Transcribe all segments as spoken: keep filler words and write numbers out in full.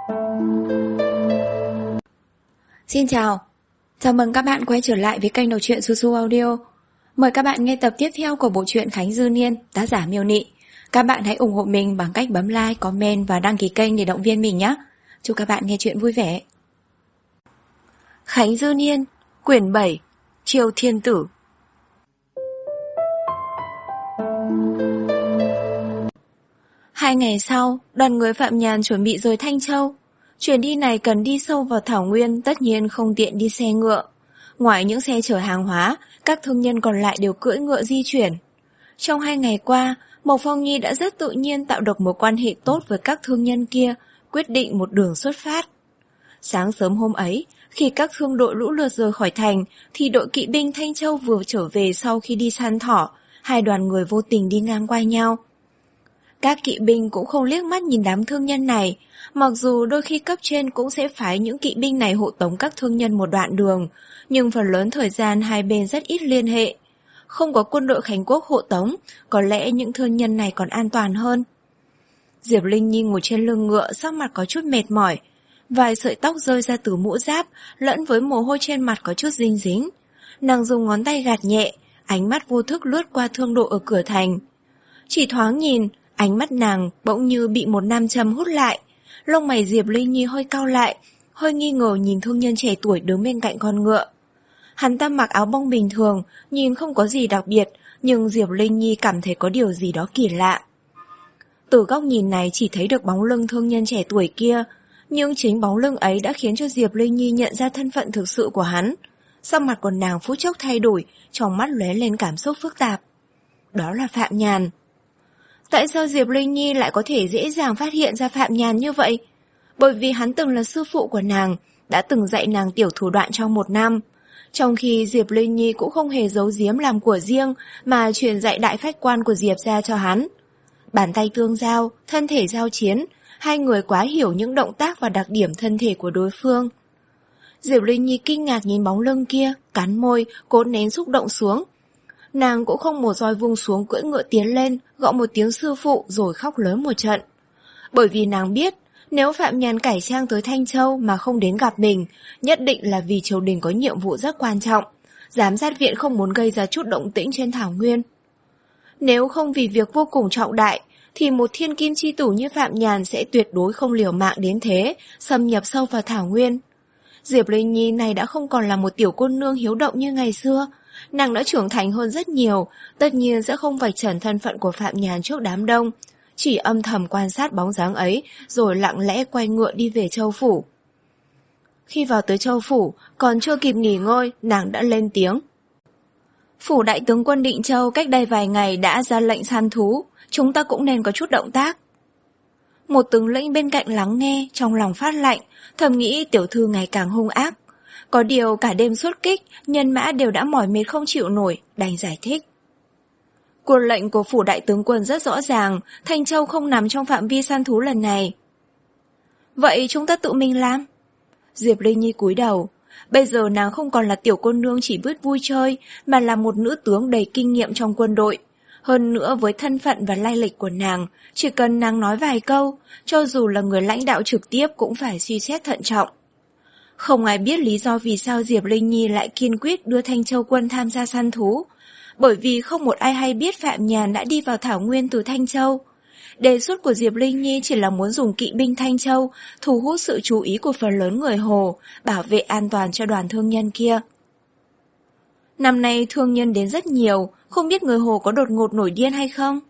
Xin chào, chào mừng các bạn quay trở lại với kênh đọc truyện Su Su Audio. Mời các bạn nghe tập tiếp theo của bộ truyện Khánh Dư Niên, tác giả Miêu Nị. Các bạn hãy ủng hộ mình bằng cách bấm like, comment và đăng ký kênh để động viên mình nhé. Chúc các bạn nghe truyện vui vẻ. Khánh Dư Niên, quyển bảy, Triều Thiên Tử. Hai ngày sau, đoàn người Phạm Nhàn chuẩn bị rời Thanh Châu. Chuyến đi này cần đi sâu vào Thảo Nguyên, tất nhiên không tiện đi xe ngựa. Ngoài những xe chở hàng hóa, các thương nhân còn lại đều cưỡi ngựa di chuyển. Trong hai ngày qua, Mộc Phong Nhi đã rất tự nhiên tạo được mối quan hệ tốt với các thương nhân kia, quyết định một đường xuất phát. Sáng sớm hôm ấy, khi các thương đội lũ lượt rời khỏi thành, thì đội kỵ binh Thanh Châu vừa trở về sau khi đi săn thỏ, hai đoàn người vô tình đi ngang qua nhau. Các kỵ binh cũng không liếc mắt nhìn đám thương nhân này, mặc dù đôi khi cấp trên cũng sẽ phái những kỵ binh này hộ tống các thương nhân một đoạn đường, nhưng phần lớn thời gian hai bên rất ít liên hệ. Không có quân đội Khánh Quốc hộ tống, có lẽ những thương nhân này còn an toàn hơn. Diệp Linh Nhi ngồi trên lưng ngựa, sắc mặt có chút mệt mỏi. Vài sợi tóc rơi ra từ mũ giáp, lẫn với mồ hôi trên mặt có chút dinh dính. Nàng dùng ngón tay gạt nhẹ, ánh mắt vô thức lướt qua thương đội ở cửa thành. Chỉ thoáng nhìn, ánh mắt nàng bỗng như bị một nam châm hút lại. Lông mày Diệp Linh Nhi hơi cau lại, hơi nghi ngờ nhìn thương nhân trẻ tuổi đứng bên cạnh con ngựa. Hắn ta mặc áo bông bình thường, nhìn không có gì đặc biệt, nhưng Diệp Linh Nhi cảm thấy có điều gì đó kỳ lạ. Từ góc nhìn này chỉ thấy được bóng lưng thương nhân trẻ tuổi kia, nhưng chính bóng lưng ấy đã khiến cho Diệp Linh Nhi nhận ra thân phận thực sự của hắn. Sắc mặt của nàng phút chốc thay đổi, trong mắt lóe lên cảm xúc phức tạp. Đó là Phạm Nhàn. Tại sao Diệp Linh Nhi lại có thể dễ dàng phát hiện ra Phạm Nhàn như vậy? Bởi vì hắn từng là sư phụ của nàng, đã từng dạy nàng tiểu thủ đoạn trong một năm. Trong khi Diệp Linh Nhi cũng không hề giấu giếm làm của riêng, mà truyền dạy đại phách quan của Diệp ra cho hắn. Bàn tay tương giao, thân thể giao chiến, hai người quá hiểu những động tác và đặc điểm thân thể của đối phương. Diệp Linh Nhi kinh ngạc nhìn bóng lưng kia, cắn môi, cố nén xúc động xuống. Nàng cũng không một roi vung xuống, cưỡi ngựa tiến lên, gọi một tiếng sư phụ rồi khóc lớn một trận. Bởi vì nàng biết, nếu Phạm Nhàn cải trang tới Thanh Châu mà không đến gặp mình, nhất định là vì triều đình có nhiệm vụ rất quan trọng. Giám sát viện không muốn gây ra chút động tĩnh trên Thảo Nguyên. Nếu không vì việc vô cùng trọng đại, thì một thiên kim chi tử như Phạm Nhàn sẽ tuyệt đối không liều mạng đến thế, xâm nhập sâu vào Thảo Nguyên. Diệp Linh Nhi này đã không còn là một tiểu cô nương hiếu động như ngày xưa. Nàng đã trưởng thành hơn rất nhiều, tất nhiên sẽ không vạch trần thân phận của Phạm Nhàn trước đám đông, chỉ âm thầm quan sát bóng dáng ấy rồi lặng lẽ quay ngựa đi về Châu Phủ. Khi vào tới Châu Phủ, còn chưa kịp nghỉ ngơi, nàng đã lên tiếng. Phủ đại tướng quân Định Châu cách đây vài ngày đã ra lệnh săn thú, chúng ta cũng nên có chút động tác. Một tướng lĩnh bên cạnh lắng nghe, trong lòng phát lạnh, thầm nghĩ tiểu thư ngày càng hung ác. Có điều cả đêm xuất kích, nhân mã đều đã mỏi mệt không chịu nổi, đành giải thích. Quân lệnh của phủ đại tướng quân rất rõ ràng, Thanh Châu không nằm trong phạm vi săn thú lần này. Vậy chúng ta tự mình làm? Diệp Linh Nhi cúi đầu. Bây giờ nàng không còn là tiểu cô nương chỉ biết vui chơi, mà là một nữ tướng đầy kinh nghiệm trong quân đội. Hơn nữa với thân phận và lai lịch của nàng, chỉ cần nàng nói vài câu, cho dù là người lãnh đạo trực tiếp cũng phải suy xét thận trọng. Không ai biết lý do vì sao Diệp Linh Nhi lại kiên quyết đưa Thanh Châu quân tham gia săn thú, bởi vì không một ai hay biết Phạm Nhàn đã đi vào Thảo Nguyên từ Thanh Châu. Đề xuất của Diệp Linh Nhi chỉ là muốn dùng kỵ binh Thanh Châu thu hút sự chú ý của phần lớn người Hồ, bảo vệ an toàn cho đoàn thương nhân kia. Năm nay thương nhân đến rất nhiều, không biết người Hồ có đột ngột nổi điên hay không?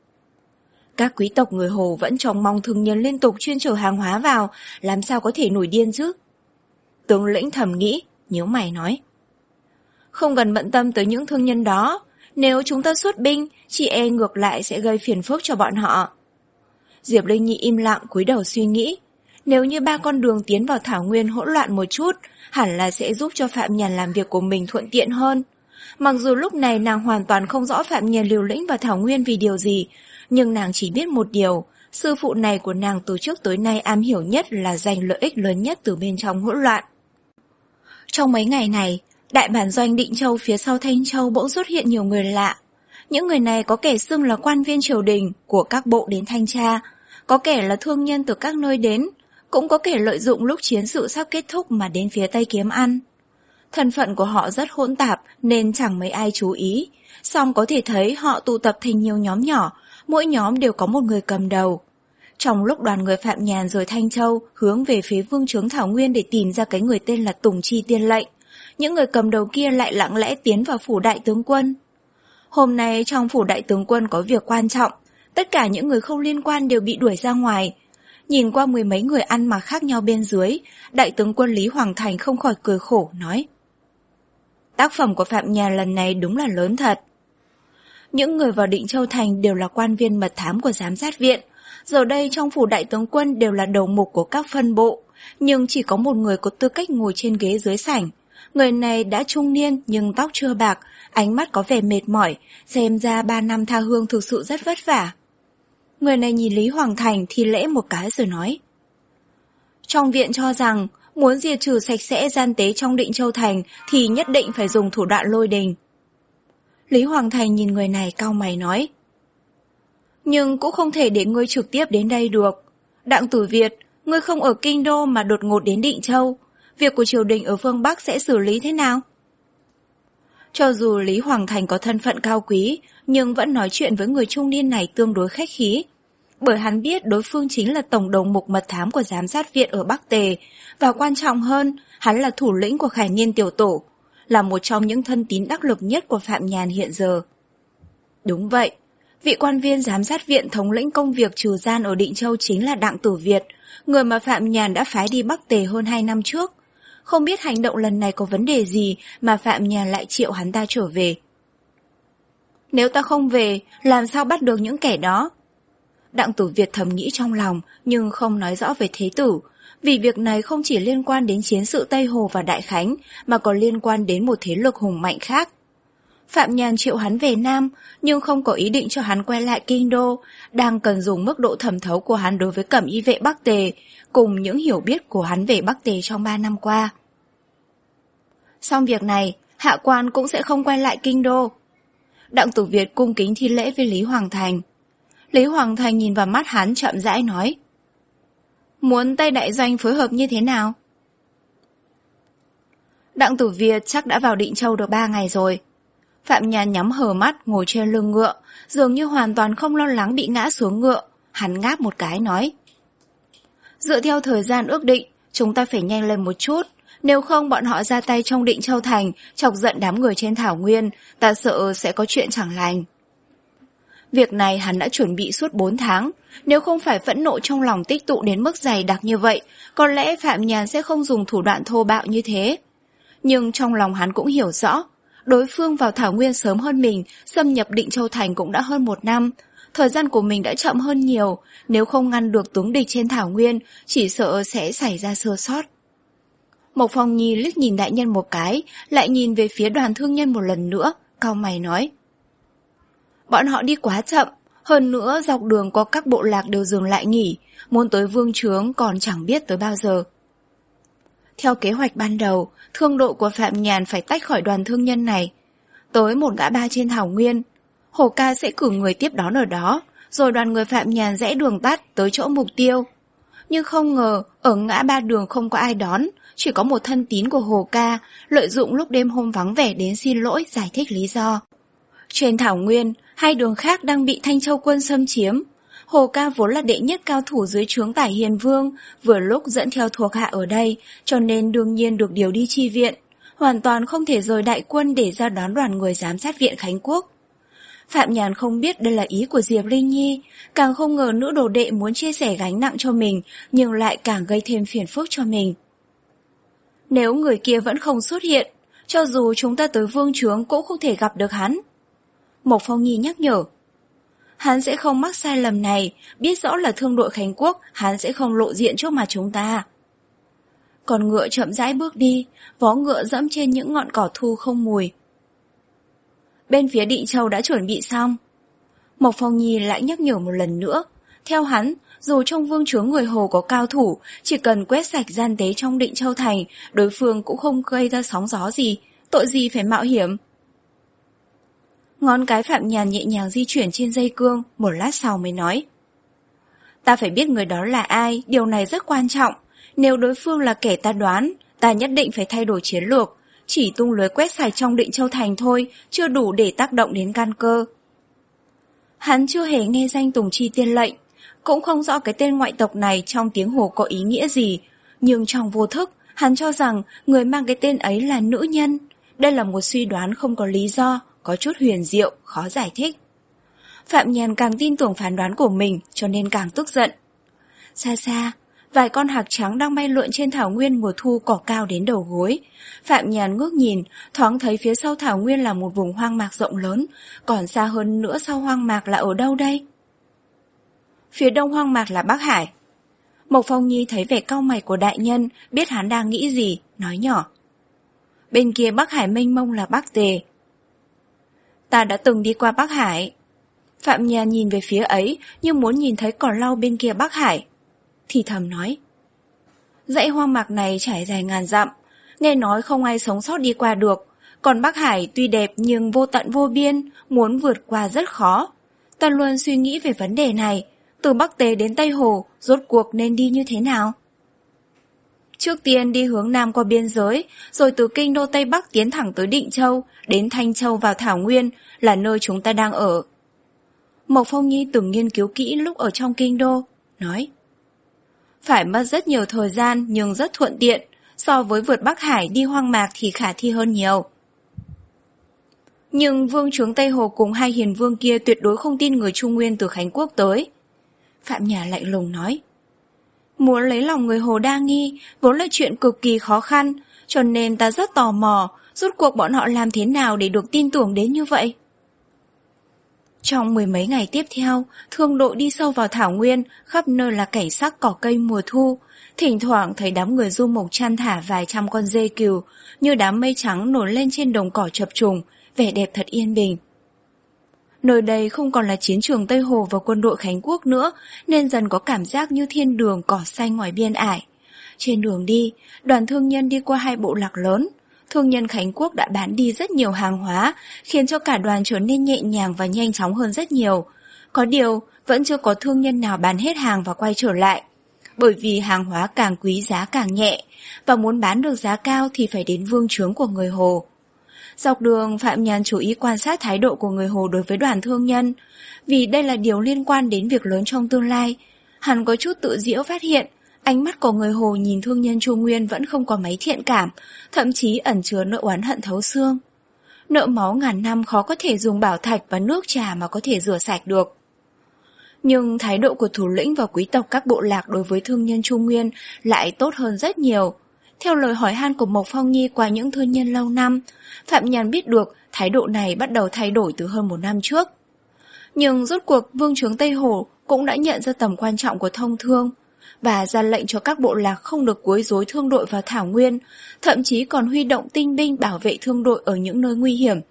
Các quý tộc người Hồ vẫn trông mong thương nhân liên tục chuyên chở hàng hóa vào, làm sao có thể nổi điên chứ? Tướng lĩnh thầm nghĩ, nhíu mày nói. Không cần bận tâm tới những thương nhân đó, nếu chúng ta xuất binh, chị e ngược lại sẽ gây phiền phức cho bọn họ. Diệp Linh Nhi im lặng cúi đầu suy nghĩ, nếu như ba con đường tiến vào Thảo Nguyên hỗn loạn một chút, hẳn là sẽ giúp cho Phạm Nhàn làm việc của mình thuận tiện hơn. Mặc dù lúc này nàng hoàn toàn không rõ Phạm Nhàn liều lĩnh vào Thảo Nguyên vì điều gì, nhưng nàng chỉ biết một điều, sư phụ này của nàng từ trước tới nay am hiểu nhất là giành lợi ích lớn nhất từ bên trong hỗn loạn. Trong mấy ngày này, đại bản doanh Định Châu phía sau Thanh Châu bỗng xuất hiện nhiều người lạ. Những người này có kẻ xưng là quan viên triều đình của các bộ đến thanh tra, có kẻ là thương nhân từ các nơi đến, cũng có kẻ lợi dụng lúc chiến sự sắp kết thúc mà đến phía Tây kiếm ăn. Thân phận của họ rất hỗn tạp nên chẳng mấy ai chú ý, song có thể thấy họ tụ tập thành nhiều nhóm nhỏ, mỗi nhóm đều có một người cầm đầu. Trong lúc đoàn người Phạm Nhàn rời Thanh Châu hướng về phía vương trướng Thảo Nguyên để tìm ra cái người tên là Tùng Chi Tiên Lệnh, những người cầm đầu kia lại lặng lẽ tiến vào phủ đại tướng quân. Hôm nay trong phủ đại tướng quân có việc quan trọng, tất cả những người không liên quan đều bị đuổi ra ngoài. Nhìn qua mười mấy người ăn mặc khác nhau bên dưới, đại tướng quân Lý Hoàng Thành không khỏi cười khổ, nói: tác phẩm của Phạm Nhàn lần này đúng là lớn thật. Những người vào Định Châu Thành đều là quan viên mật thám của giám sát viện. Giờ đây trong phủ đại tướng quân đều là đầu mục của các phân bộ, nhưng chỉ có một người có tư cách ngồi trên ghế dưới sảnh. Người này đã trung niên nhưng tóc chưa bạc, ánh mắt có vẻ mệt mỏi, xem ra ba năm tha hương thực sự rất vất vả. Người này nhìn Lý Hoàng Thành thì lễ một cái rồi nói: trong viện cho rằng muốn diệt trừ sạch sẽ gian tế trong Định Châu Thành thì nhất định phải dùng thủ đoạn lôi đình. Lý Hoàng Thành nhìn người này cau mày nói: nhưng cũng không thể để ngươi trực tiếp đến đây được. Đặng Tử Việt, ngươi không ở Kinh Đô mà đột ngột đến Định Châu, việc của triều đình ở phương Bắc sẽ xử lý thế nào? Cho dù Lý Hoàng Thành có thân phận cao quý, nhưng vẫn nói chuyện với người trung niên này tương đối khách khí. Bởi hắn biết đối phương chính là tổng đầu mục mật thám của giám sát viện ở Bắc Tề, và quan trọng hơn, hắn là thủ lĩnh của Khải Niên tiểu tổ, là một trong những thân tín đắc lực nhất của Phạm Nhàn hiện giờ. Đúng vậy, vị quan viên giám sát viện thống lĩnh công việc trừ gian ở Định Châu chính là Đặng Tử Việt, người mà Phạm Nhàn đã phái đi Bắc Tề hơn hai năm trước. Không biết hành động lần này có vấn đề gì mà Phạm Nhàn lại triệu hắn ta trở về. Nếu ta không về, làm sao bắt được những kẻ đó? Đặng Tử Việt thầm nghĩ trong lòng nhưng không nói rõ về thế tử, vì việc này không chỉ liên quan đến chiến sự Tây Hồ và Đại Khánh mà còn liên quan đến một thế lực hùng mạnh khác. Phạm Nhàn triệu hắn về Nam nhưng không có ý định cho hắn quay lại Kinh Đô, đang cần dùng mức độ thẩm thấu của hắn đối với cẩm y vệ Bắc Tề cùng những hiểu biết của hắn về Bắc Tề trong ba năm qua. Xong việc này, hạ quan cũng sẽ không quay lại Kinh Đô. Đặng Tử Việt cung kính thi lễ với Lý Hoàng Thành. Lý Hoàng Thành nhìn vào mắt hắn chậm rãi nói: muốn Tây Đại Doanh phối hợp như thế nào? Đặng Tử Việt chắc đã vào Định Châu được ba ngày rồi. Phạm Nhàn nhắm hờ mắt ngồi trên lưng ngựa, dường như hoàn toàn không lo lắng bị ngã xuống ngựa. Hắn ngáp một cái nói: dựa theo thời gian ước định, chúng ta phải nhanh lên một chút. Nếu không bọn họ ra tay trong Định Châu Thành, chọc giận đám người trên Thảo Nguyên, ta sợ sẽ có chuyện chẳng lành. Việc này hắn đã chuẩn bị suốt bốn tháng. Nếu không phải phẫn nộ trong lòng tích tụ đến mức dày đặc như vậy, có lẽ Phạm Nhàn sẽ không dùng thủ đoạn thô bạo như thế. Nhưng trong lòng hắn cũng hiểu rõ, đối phương vào Thảo Nguyên sớm hơn mình, xâm nhập Định Châu Thành cũng đã hơn một năm. Thời gian của mình đã chậm hơn nhiều, nếu không ngăn được tướng địch trên Thảo Nguyên, chỉ sợ sẽ xảy ra sơ sót. Mộc Phong Nhi liếc nhìn đại nhân một cái, lại nhìn về phía Đoàn Thương Nhân một lần nữa, cau mày nói: bọn họ đi quá chậm, hơn nữa dọc đường có các bộ lạc đều dừng lại nghỉ, muốn tới vương trướng còn chẳng biết tới bao giờ. Theo kế hoạch ban đầu, thương đội của Phạm Nhàn phải tách khỏi Đoàn Thương Nhân này. Tới một ngã ba trên Thảo Nguyên, Hổ Ca sẽ cử người tiếp đón ở đó, rồi đoàn người Phạm Nhàn rẽ đường tắt tới chỗ mục tiêu. Nhưng không ngờ, ở ngã ba đường không có ai đón, chỉ có một thân tín của Hổ Ca, lợi dụng lúc đêm hôm vắng vẻ đến xin lỗi giải thích lý do. Trên Thảo Nguyên, hai đường khác đang bị Thanh Châu quân xâm chiếm. Hổ Ca vốn là đệ nhất cao thủ dưới trướng Tải Hiền Vương, vừa lúc dẫn theo thuộc hạ ở đây, cho nên đương nhiên được điều đi chi viện. Hoàn toàn không thể rời đại quân để ra đón đoàn người giám sát viện Khánh Quốc. Phạm Nhàn không biết đây là ý của Diệp Linh Nhi, càng không ngờ nữ đồ đệ muốn chia sẻ gánh nặng cho mình, nhưng lại càng gây thêm phiền phức cho mình. Nếu người kia vẫn không xuất hiện, cho dù chúng ta tới vương trướng cũng không thể gặp được hắn. Mộc Phong Nhi nhắc nhở. Hắn sẽ không mắc sai lầm này, biết rõ là thương đội Khánh Quốc, hắn sẽ không lộ diện trước mặt chúng ta. Còn ngựa chậm rãi bước đi, vó ngựa dẫm trên những ngọn cỏ thu không mùi. Bên phía Định Châu đã chuẩn bị xong. Mộc Phong Nhi lại nhắc nhở một lần nữa. Theo hắn, dù trong vương trướng người Hồ có cao thủ, chỉ cần quét sạch gian tế trong Định Châu Thành, đối phương cũng không gây ra sóng gió gì, tội gì phải mạo hiểm. Ngón cái Phạm Nhàn nhẹ nhàng di chuyển trên dây cương, một lát sau mới nói. Ta phải biết người đó là ai, điều này rất quan trọng. Nếu đối phương là kẻ ta đoán, ta nhất định phải thay đổi chiến lược. Chỉ tung lưới quét sạch trong Định Châu Thành thôi, chưa đủ để tác động đến căn cơ. Hắn chưa hề nghe danh Tùng Chi Tiên Lệnh, cũng không rõ cái tên ngoại tộc này trong tiếng Hồ có ý nghĩa gì, nhưng trong vô thức, hắn cho rằng người mang cái tên ấy là nữ nhân. Đây là một suy đoán không có lý do, có chút huyền diệu, khó giải thích. Phạm Nhàn càng tin tưởng phán đoán của mình, cho nên càng tức giận. Xa xa, vài con hạc trắng đang bay lượn trên thảo nguyên mùa thu cỏ cao đến đầu gối. Phạm Nhàn ngước nhìn, thoáng thấy phía sau thảo nguyên là một vùng hoang mạc rộng lớn, còn xa hơn nữa sau hoang mạc là ở đâu đây? Phía đông hoang mạc là Bắc Hải. Mộc Phong Nhi thấy vẻ cau mày của đại nhân, biết hắn đang nghĩ gì, nói nhỏ. Bên kia Bắc Hải mênh mông là Bắc Tề. Ta đã từng đi qua Bắc Hải. Phạm Nhàn nhìn về phía ấy như muốn nhìn thấy cỏ lau bên kia Bắc Hải. Thì thầm nói. Dãy hoang mạc này trải dài ngàn dặm, nghe nói không ai sống sót đi qua được. Còn Bắc Hải tuy đẹp nhưng vô tận vô biên, muốn vượt qua rất khó. Ta luôn suy nghĩ về vấn đề này. Từ Bắc Tề đến Tây Hồ, rốt cuộc nên đi như thế nào? Trước tiên đi hướng Nam qua biên giới, rồi từ kinh đô Tây Bắc tiến thẳng tới Định Châu, đến Thanh Châu vào Thảo Nguyên, là nơi chúng ta đang ở. Mộc Phong Nhi từng nghiên cứu kỹ lúc ở trong kinh đô, nói. Phải mất rất nhiều thời gian nhưng rất thuận tiện, so với vượt Bắc Hải đi hoang mạc thì khả thi hơn nhiều. Nhưng vương trướng Tây Hồ cùng hai hiền vương kia tuyệt đối không tin người Trung Nguyên từ Khánh Quốc tới. Phạm Nhã lạnh lùng nói. Muốn lấy lòng người Hồ Đa Nghi vốn là chuyện cực kỳ khó khăn, cho nên ta rất tò mò, rốt cuộc bọn họ làm thế nào để được tin tưởng đến như vậy. Trong mười mấy ngày tiếp theo, thương đội đi sâu vào Thảo Nguyên, khắp nơi là cảnh sắc cỏ cây mùa thu. Thỉnh thoảng thấy đám người du mộc chăn thả vài trăm con dê cừu, như đám mây trắng nổi lên trên đồng cỏ chập trùng, vẻ đẹp thật yên bình. Nơi đây không còn là chiến trường Tây Hồ và quân đội Khánh Quốc nữa, nên dần có cảm giác như thiên đường cỏ xanh ngoài biên ải. Trên đường đi, đoàn thương nhân đi qua hai bộ lạc lớn. Thương nhân Khánh Quốc đã bán đi rất nhiều hàng hóa, khiến cho cả đoàn trở nên nhẹ nhàng và nhanh chóng hơn rất nhiều. Có điều, vẫn chưa có thương nhân nào bán hết hàng và quay trở lại. Bởi vì hàng hóa càng quý giá càng nhẹ, và muốn bán được giá cao thì phải đến vương trướng của người Hồ. Dọc đường, Phạm Nhàn chú ý quan sát thái độ của người Hồ đối với đoàn thương nhân, vì đây là điều liên quan đến việc lớn trong tương lai. Hắn có chút tự giễu phát hiện, ánh mắt của người Hồ nhìn thương nhân Trung Nguyên vẫn không có mấy thiện cảm, thậm chí ẩn chứa nỗi oán hận thấu xương. Nợ máu ngàn năm khó có thể dùng bảo thạch và nước trà mà có thể rửa sạch được. Nhưng thái độ của thủ lĩnh và quý tộc các bộ lạc đối với thương nhân Trung Nguyên lại tốt hơn rất nhiều. Theo lời hỏi han của Mộc Phong Nhi qua những thương nhân lâu năm, Phạm Nhàn biết được thái độ này bắt đầu thay đổi từ hơn một năm trước. Nhưng rốt cuộc vương trướng Tây Hồ cũng đã nhận ra tầm quan trọng của thông thương và ra lệnh cho các bộ lạc không được quấy rối thương đội vào Thảo Nguyên, thậm chí còn huy động tinh binh bảo vệ thương đội ở những nơi nguy hiểm.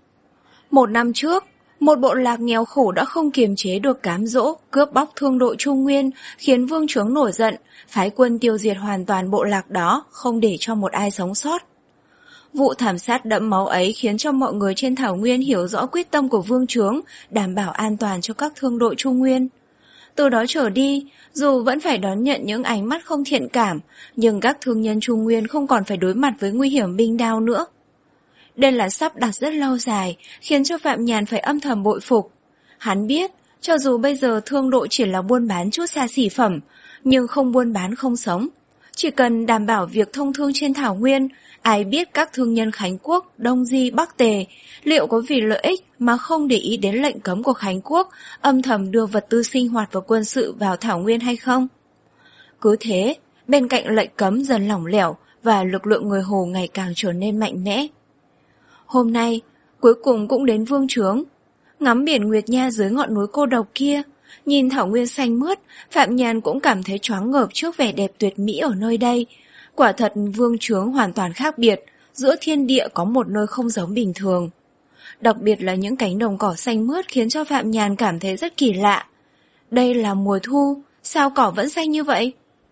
Một năm trước, một bộ lạc nghèo khổ đã không kiềm chế được cám dỗ, cướp bóc thương đội Trung Nguyên, khiến vương trướng nổi giận, phái quân tiêu diệt hoàn toàn bộ lạc đó, không để cho một ai sống sót. Vụ thảm sát đẫm máu ấy khiến cho mọi người trên Thảo Nguyên hiểu rõ quyết tâm của vương trướng, đảm bảo an toàn cho các thương đội Trung Nguyên. Từ đó trở đi, dù vẫn phải đón nhận những ánh mắt không thiện cảm, nhưng các thương nhân Trung Nguyên không còn phải đối mặt với nguy hiểm binh đao nữa. Đây là sắp đặt rất lâu dài, khiến cho Phạm Nhàn phải âm thầm bội phục. Hắn biết, cho dù bây giờ thương đội chỉ là buôn bán chút xa xỉ phẩm, nhưng không buôn bán không sống. Chỉ cần đảm bảo việc thông thương trên Thảo Nguyên, ai biết các thương nhân Khánh Quốc, Đông Di, Bắc Tề liệu có vì lợi ích mà không để ý đến lệnh cấm của Khánh Quốc âm thầm đưa vật tư sinh hoạt và quân sự vào Thảo Nguyên hay không? Cứ thế, bên cạnh lệnh cấm dần lỏng lẻo và lực lượng người Hồ ngày càng trở nên mạnh mẽ. Hôm nay, cuối cùng cũng đến vương trướng. Ngắm biển Nguyệt Nha dưới ngọn núi cô độc kia, nhìn Thảo Nguyên xanh mướt, Phạm Nhàn cũng cảm thấy choáng ngợp trước vẻ đẹp tuyệt mỹ ở nơi đây. Quả thật vương trướng hoàn toàn khác biệt, giữa thiên địa có một nơi không giống bình thường. Đặc biệt là những cánh đồng cỏ xanh mướt khiến cho Phạm Nhàn cảm thấy rất kỳ lạ. Đây là mùa thu, sao cỏ vẫn xanh như vậy?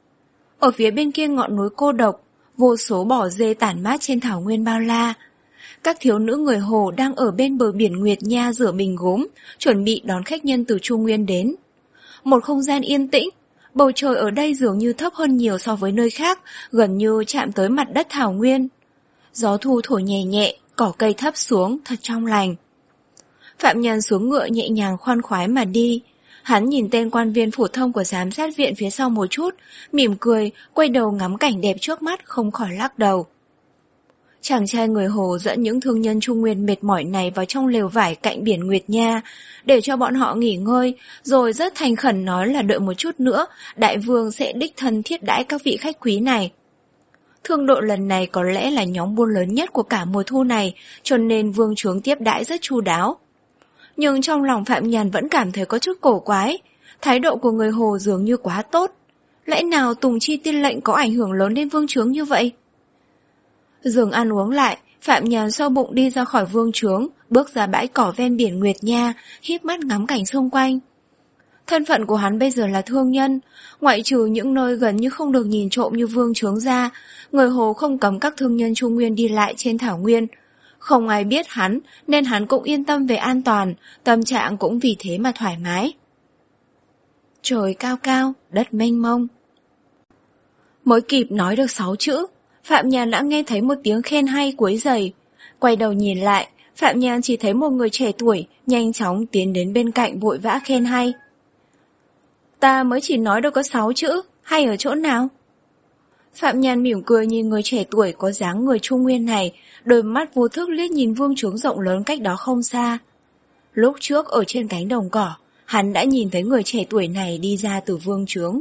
Ở phía bên kia ngọn núi cô độc, vô số bò dê tản mát trên thảo nguyên bao la. Các thiếu nữ người Hồ đang ở bên bờ biển Nguyệt Nha rửa bình gốm, chuẩn bị đón khách nhân từ Trung Nguyên đến. một không gian yên tĩnh. Bầu trời ở đây dường như thấp hơn nhiều so với nơi khác, gần như chạm tới mặt đất thảo nguyên. Gió thu thổi nhẹ nhẹ, cỏ cây thấp xuống, thật trong lành. Phạm Nhân xuống ngựa nhẹ nhàng khoan khoái mà đi. Hắn nhìn tên quan viên phổ thông của giám sát viện phía sau một chút, mỉm cười, quay đầu ngắm cảnh đẹp trước mắt, không khỏi lắc đầu. Chàng trai người Hồ dẫn những thương nhân Trung Nguyên mệt mỏi này vào trong lều vải cạnh biển Nguyệt Nha, để cho bọn họ nghỉ ngơi, rồi rất thành khẩn nói là đợi một chút nữa, đại vương sẽ đích thân thiết đãi các vị khách quý này. Thương đội lần này có lẽ là nhóm buôn lớn nhất của cả mùa thu này, cho nên vương trướng tiếp đãi rất chu đáo. Nhưng trong lòng Phạm Nhàn vẫn cảm thấy có chút cổ quái, thái độ của người Hồ dường như quá tốt. Lẽ nào Tùng Chi tiên lệnh có ảnh hưởng lớn đến vương trướng như vậy? Dừng ăn uống lại, Phạm Nhàn sau bụng đi ra khỏi vương trướng, bước ra bãi cỏ ven biển Nguyệt Nha, híp mắt ngắm cảnh xung quanh. Thân phận của hắn bây giờ là thương nhân, ngoại trừ những nơi gần như không được nhìn trộm như vương trướng ra, người Hồ không cấm các thương nhân Trung Nguyên đi lại trên thảo nguyên. Không ai biết hắn, nên hắn cũng yên tâm về an toàn, tâm trạng cũng vì thế mà thoải mái. Trời cao cao, đất mênh mông. Mới kịp nói được sáu chữ, Phạm Nhàn đã nghe thấy một tiếng khen hay quấy rầy. Quay đầu nhìn lại, Phạm Nhàn chỉ thấy một người trẻ tuổi nhanh chóng tiến đến bên cạnh vội vã khen hay. Ta mới chỉ nói được có sáu chữ, hay ở chỗ nào? Phạm Nhàn mỉm cười nhìn người trẻ tuổi có dáng người Trung Nguyên này, đôi mắt vô thức liếc nhìn vương trướng rộng lớn cách đó không xa. Lúc trước ở trên cánh đồng cỏ, hắn đã nhìn thấy người trẻ tuổi này đi ra từ vương trướng.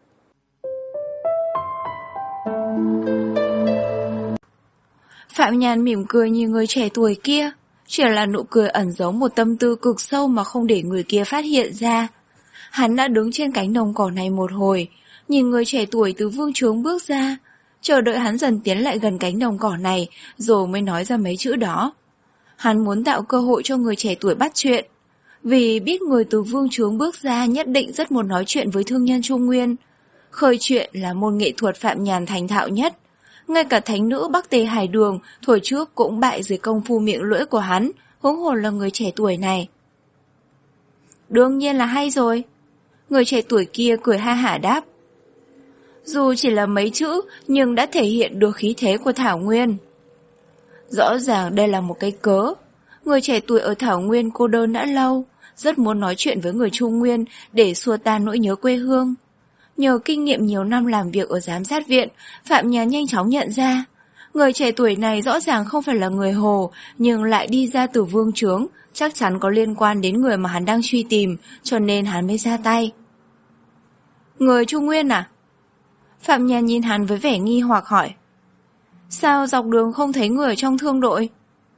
Phạm Nhàn mỉm cười nhìn người trẻ tuổi kia, chỉ là nụ cười ẩn giấu một tâm tư cực sâu mà không để người kia phát hiện ra. Hắn đã đứng trên cánh đồng cỏ này một hồi, nhìn người trẻ tuổi từ vương trướng bước ra, chờ đợi hắn dần tiến lại gần cánh đồng cỏ này, rồi mới nói ra mấy chữ đó. Hắn muốn tạo cơ hội cho người trẻ tuổi bắt chuyện, vì biết người từ vương trướng bước ra nhất định rất muốn nói chuyện với thương nhân Trung Nguyên. Khơi chuyện là môn nghệ thuật Phạm Nhàn thành thạo nhất. Ngay cả thánh nữ Bắc Tề Hải Đường thuở trước cũng bại dưới công phu miệng lưỡi của hắn, huống hồ là người trẻ tuổi này. Đương nhiên là hay rồi. Người trẻ tuổi kia cười ha hả đáp. Dù chỉ là mấy chữ, nhưng đã thể hiện được khí thế của Thảo Nguyên. Rõ ràng đây là một cái cớ. Người trẻ tuổi ở Thảo Nguyên cô đơn đã lâu, rất muốn nói chuyện với người Trung Nguyên để xua tan nỗi nhớ quê hương. Nhờ kinh nghiệm nhiều năm làm việc ở giám sát viện, Phạm Nhàn nhanh chóng nhận ra, người trẻ tuổi này rõ ràng không phải là người Hồ, nhưng lại đi ra từ vương trướng, chắc chắn có liên quan đến người mà hắn đang truy tìm, cho nên hắn mới ra tay. Người Trung Nguyên à? Phạm Nhàn nhìn hắn với vẻ nghi hoặc hỏi. Sao dọc đường không thấy người trong thương đội?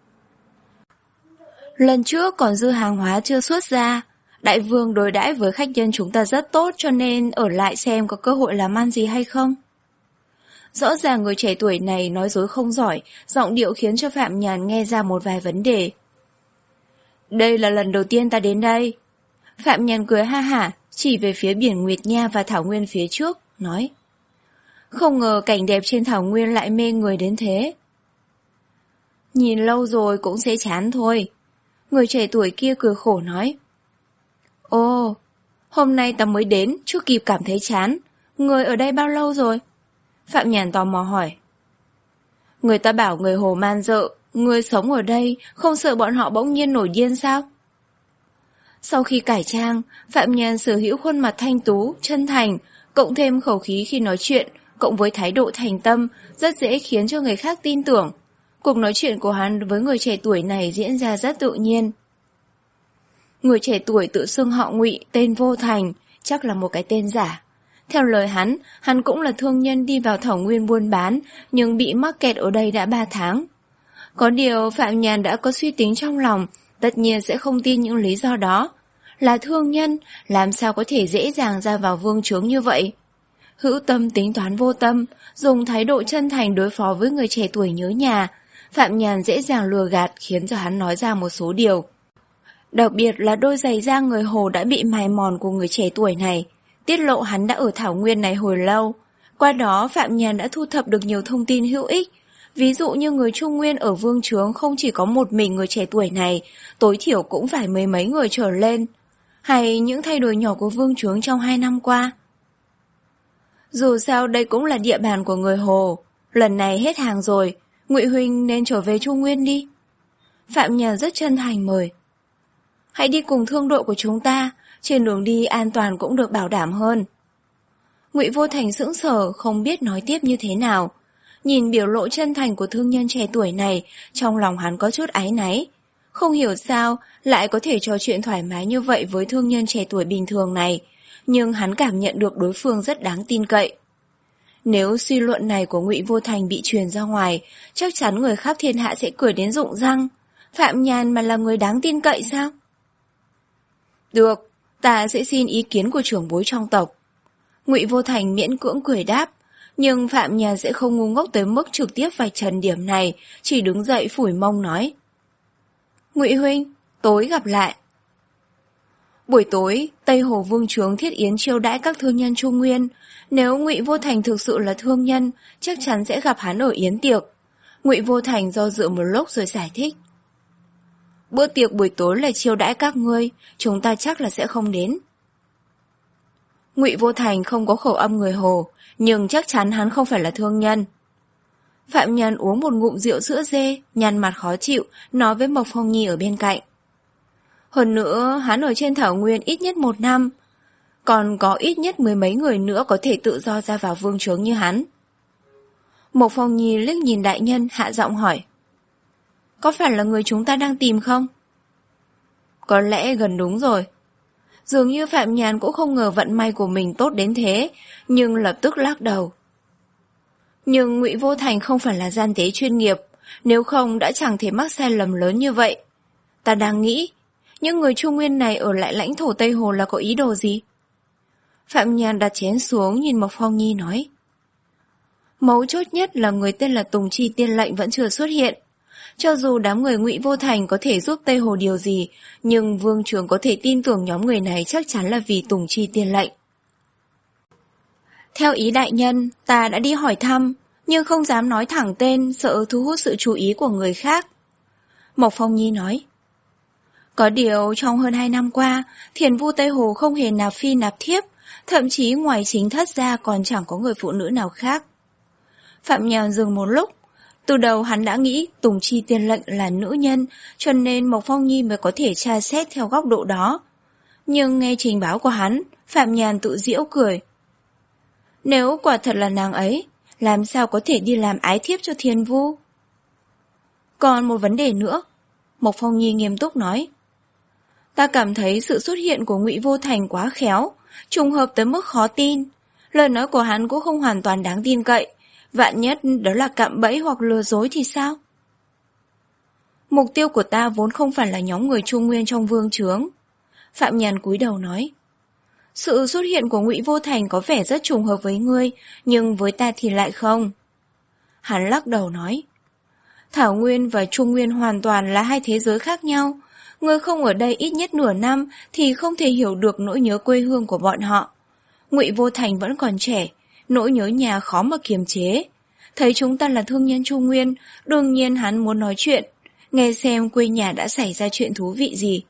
Lần trước còn dư hàng hóa chưa xuất ra, đại vương đối đãi với khách nhân chúng ta rất tốt, cho nên ở lại xem có cơ hội làm ăn gì hay không. Rõ ràng người trẻ tuổi này nói dối không giỏi, giọng điệu khiến cho Phạm Nhàn nghe ra một vài vấn đề. Đây là lần đầu tiên ta đến đây. Phạm Nhàn cười ha hả, chỉ về phía biển Nguyệt Nha và Thảo Nguyên phía trước, nói. Không ngờ cảnh đẹp trên Thảo Nguyên lại mê người đến thế. Nhìn lâu rồi cũng sẽ chán thôi. Người trẻ tuổi kia cười khổ nói. Ồ, hôm nay ta mới đến, chưa kịp cảm thấy chán. Người ở đây bao lâu rồi? Phạm Nhàn tò mò hỏi. Người ta bảo người Hồ man dợ, người sống ở đây, không sợ bọn họ bỗng nhiên nổi điên sao? Sau khi cải trang, Phạm Nhàn sở hữu khuôn mặt thanh tú, chân thành, cộng thêm khẩu khí khi nói chuyện, cộng với thái độ thành tâm, rất dễ khiến cho người khác tin tưởng. Cuộc nói chuyện của hắn với người trẻ tuổi này diễn ra rất tự nhiên. Người trẻ tuổi tự xưng họ Ngụy, tên Vô Thành, chắc là một cái tên giả. Theo lời hắn, hắn cũng là thương nhân đi vào Thảo Nguyên buôn bán, nhưng bị mắc kẹt ở đây đã ba tháng. Có điều Phạm Nhàn đã có suy tính trong lòng, tất nhiên sẽ không tin những lý do đó. Là thương nhân, làm sao có thể dễ dàng ra vào vương trướng như vậy? Hữu tâm tính toán vô tâm, dùng thái độ chân thành đối phó với người trẻ tuổi nhớ nhà, Phạm Nhàn dễ dàng lừa gạt khiến cho hắn nói ra một số điều. Đặc biệt là đôi giày da người Hồ đã bị mài mòn của người trẻ tuổi này, tiết lộ hắn đã ở Thảo Nguyên này hồi lâu. Qua đó Phạm Nhàn đã thu thập được nhiều thông tin hữu ích. Ví dụ như người Trung Nguyên ở vương trướng không chỉ có một mình người trẻ tuổi này, tối thiểu cũng phải mấy mấy người trở lên. hay những thay đổi nhỏ của vương trướng trong hai năm qua? Dù sao đây cũng là địa bàn của người Hồ, lần này hết hàng rồi, Ngụy huynh nên trở về Trung Nguyên đi. Phạm Nhàn rất chân thành mời. Hãy đi cùng thương đội của chúng ta, trên đường đi an toàn cũng được bảo đảm hơn. Ngụy Vô Thành sững sờ không biết nói tiếp như thế nào. Nhìn biểu lộ chân thành của thương nhân trẻ tuổi này, trong lòng hắn có chút áy náy. Không hiểu sao lại có thể trò chuyện thoải mái như vậy với thương nhân trẻ tuổi bình thường này, nhưng hắn cảm nhận được đối phương rất đáng tin cậy. Nếu suy luận này của Ngụy Vô Thành bị truyền ra ngoài, chắc chắn người khắp thiên hạ sẽ cười đến rụng răng. Phạm Nhàn mà là người đáng tin cậy sao? Được, ta sẽ xin ý kiến của trưởng bối trong tộc. Ngụy Vô Thành miễn cưỡng cười đáp, nhưng Phạm Nhàn sẽ không ngu ngốc tới mức trực tiếp vạch trần điểm này, chỉ đứng dậy phủi mông nói. Ngụy huynh, tối gặp lại. Buổi tối, Tây Hồ Vương trướng thiết yến chiêu đãi các thương nhân Trung Nguyên. Nếu Ngụy Vô Thành thực sự là thương nhân, chắc chắn sẽ gặp hắn ở yến tiệc. Ngụy Vô Thành do dự một lúc rồi giải thích. Bữa tiệc buổi tối là chiêu đãi các ngươi, chúng ta chắc là sẽ không đến. Ngụy Vô Thành không có khẩu âm người Hồ, nhưng chắc chắn hắn không phải là thương nhân. Phạm Nhân uống một ngụm rượu sữa dê, nhăn mặt khó chịu, nói với Mộc Phong Nhi ở bên cạnh. Hơn nữa, hắn ở trên thảo nguyên ít nhất một năm, còn có ít nhất mười mấy người nữa có thể tự do ra vào vương trướng như hắn. Mộc Phong Nhi liếc nhìn đại nhân, hạ giọng hỏi. Có phải là người chúng ta đang tìm không? Có lẽ gần đúng rồi. Dường như Phạm Nhàn cũng không ngờ vận may của mình tốt đến thế, nhưng lập tức lắc đầu. Nhưng Ngụy Vô Thành không phải là gian tế chuyên nghiệp, nếu không đã chẳng thể mắc sai lầm lớn như vậy. Ta đang nghĩ, những người Trung Nguyên này ở lại lãnh thổ Tây Hồ là có ý đồ gì? Phạm Nhàn đặt chén xuống nhìn Mộc Phong Nhi nói. Mấu chốt nhất là người tên là Tùng Chi Tiên Lệnh vẫn chưa xuất hiện. Cho dù đám người Ngụy Vô Thành có thể giúp Tây Hồ điều gì, nhưng Vương Trường có thể tin tưởng nhóm người này chắc chắn là vì Tùng Chi Tiên Lệnh. Theo ý đại nhân, ta đã đi hỏi thăm, nhưng không dám nói thẳng tên, sợ thu hút sự chú ý của người khác. Mộc Phong Nhi nói. Có điều trong hơn hai năm qua, Thiền Vu Tây Hồ không hề nạp phi nạp thiếp, thậm chí ngoài chính thất ra còn chẳng có người phụ nữ nào khác. Phạm Nhàn dừng một lúc. Từ đầu hắn đã nghĩ Tùng Chi Tiên Lệnh là nữ nhân, cho nên Mộc Phong Nhi mới có thể tra xét theo góc độ đó. Nhưng nghe trình báo của hắn, Phạm Nhàn tự giễu cười. Nếu quả thật là nàng ấy, làm sao có thể đi làm ái thiếp cho Thiên Vu? Còn một vấn đề nữa, Mộc Phong Nhi nghiêm túc nói. Ta cảm thấy sự xuất hiện của Ngụy Vô Thành quá khéo, trùng hợp tới mức khó tin. Lời nói của hắn cũng không hoàn toàn đáng tin cậy. Vạn nhất đó là cạm bẫy hoặc lừa dối thì sao? Mục tiêu của ta vốn không phải là nhóm người Trung Nguyên trong vương trướng. Phạm Nhàn cúi đầu nói. Sự xuất hiện của Ngụy Vô Thành có vẻ rất trùng hợp với ngươi, nhưng với ta thì lại không. Hắn lắc đầu nói. Thảo Nguyên và Trung Nguyên hoàn toàn là hai thế giới khác nhau. Ngươi không ở đây ít nhất nửa năm thì không thể hiểu được nỗi nhớ quê hương của bọn họ. Ngụy Vô Thành vẫn còn trẻ, nỗi nhớ nhà khó mà kiềm chế. Thấy chúng ta là thương nhân Trung Nguyên, đương nhiên hắn muốn nói chuyện, nghe xem quê nhà đã xảy ra chuyện thú vị gì.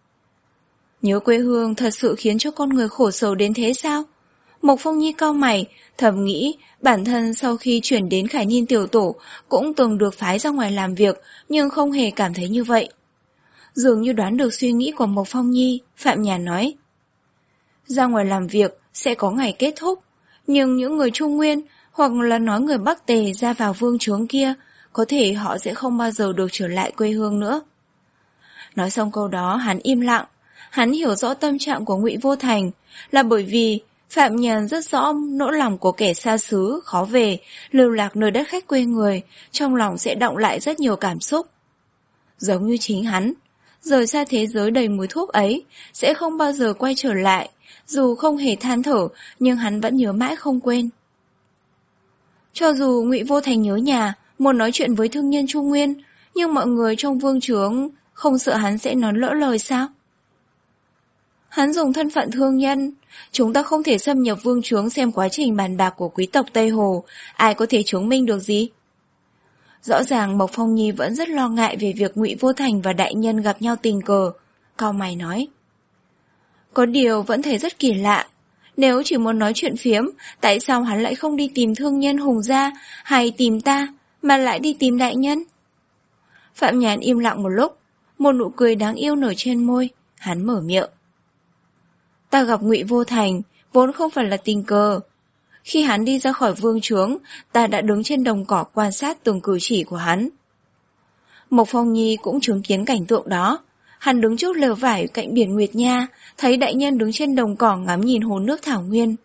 Nhớ quê hương thật sự khiến cho con người khổ sở đến thế sao? Mộc Phong Nhi cau mày, thầm nghĩ bản thân sau khi chuyển đến Khải Niên tiểu tổ cũng từng được phái ra ngoài làm việc, nhưng không hề cảm thấy như vậy. Dường như đoán được suy nghĩ của Mộc Phong Nhi, Phạm Nhàn nói. Ra ngoài làm việc sẽ có ngày kết thúc, nhưng những người Trung Nguyên hoặc là nói người Bắc Tề ra vào vương trướng kia, có thể họ sẽ không bao giờ được trở lại quê hương nữa. Nói xong câu đó hắn im lặng. Hắn hiểu rõ tâm trạng của Ngụy Vô Thành là bởi vì Phạm Nhàn rất rõ nỗi lòng của kẻ xa xứ, khó về, lưu lạc nơi đất khách quê người, trong lòng sẽ đọng lại rất nhiều cảm xúc. Giống như chính hắn, rời xa thế giới đầy mùi thuốc ấy, sẽ không bao giờ quay trở lại, dù không hề than thở, nhưng hắn vẫn nhớ mãi không quên. Cho dù Ngụy Vô Thành nhớ nhà, muốn nói chuyện với thương nhân Trung Nguyên, nhưng mọi người trong vương trướng không sợ hắn sẽ nói lỡ lời sao? Hắn dùng thân phận thương nhân, chúng ta không thể xâm nhập vương trướng xem quá trình bàn bạc của quý tộc Tây Hồ, ai có thể chứng minh được gì? Rõ ràng Mộc Phong Nhi vẫn rất lo ngại về việc Ngụy Vô Thành và đại nhân gặp nhau tình cờ. Cau mày nói. Có điều vẫn thấy rất kỳ lạ. Nếu chỉ muốn nói chuyện phiếm, tại sao hắn lại không đi tìm thương nhân Hùng gia hay tìm ta, mà lại đi tìm đại nhân? Phạm Nhàn im lặng một lúc, một nụ cười đáng yêu nở trên môi, hắn mở miệng. Ta gặp Ngụy Vô Thành, vốn không phải là tình cờ. Khi hắn đi ra khỏi vương trướng, ta đã đứng trên đồng cỏ quan sát từng cử chỉ của hắn. Mộc Phong Nhi cũng chứng kiến cảnh tượng đó. Hắn đứng trước lều vải cạnh biển Nguyệt Nha, thấy đại nhân đứng trên đồng cỏ ngắm nhìn hồ nước thảo nguyên.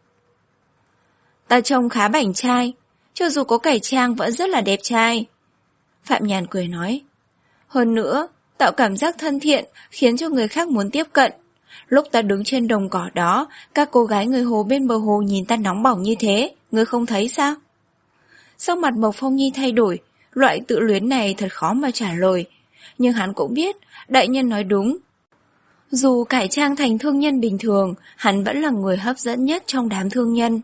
Ta trông khá bảnh trai, cho dù có cải trang vẫn rất là đẹp trai. Phạm Nhàn cười nói. Hơn nữa, tạo cảm giác thân thiện khiến cho người khác muốn tiếp cận. Lúc ta đứng trên đồng cỏ đó, các cô gái người hồ bên bờ hồ nhìn ta nóng bỏng như thế, ngươi không thấy sao? Sắc mặt Mộc Phong Nhi thay đổi, loại tự luyến này thật khó mà trả lời. Nhưng hắn cũng biết, đại nhân nói đúng. Dù cải trang thành thương nhân bình thường, hắn vẫn là người hấp dẫn nhất trong đám thương nhân.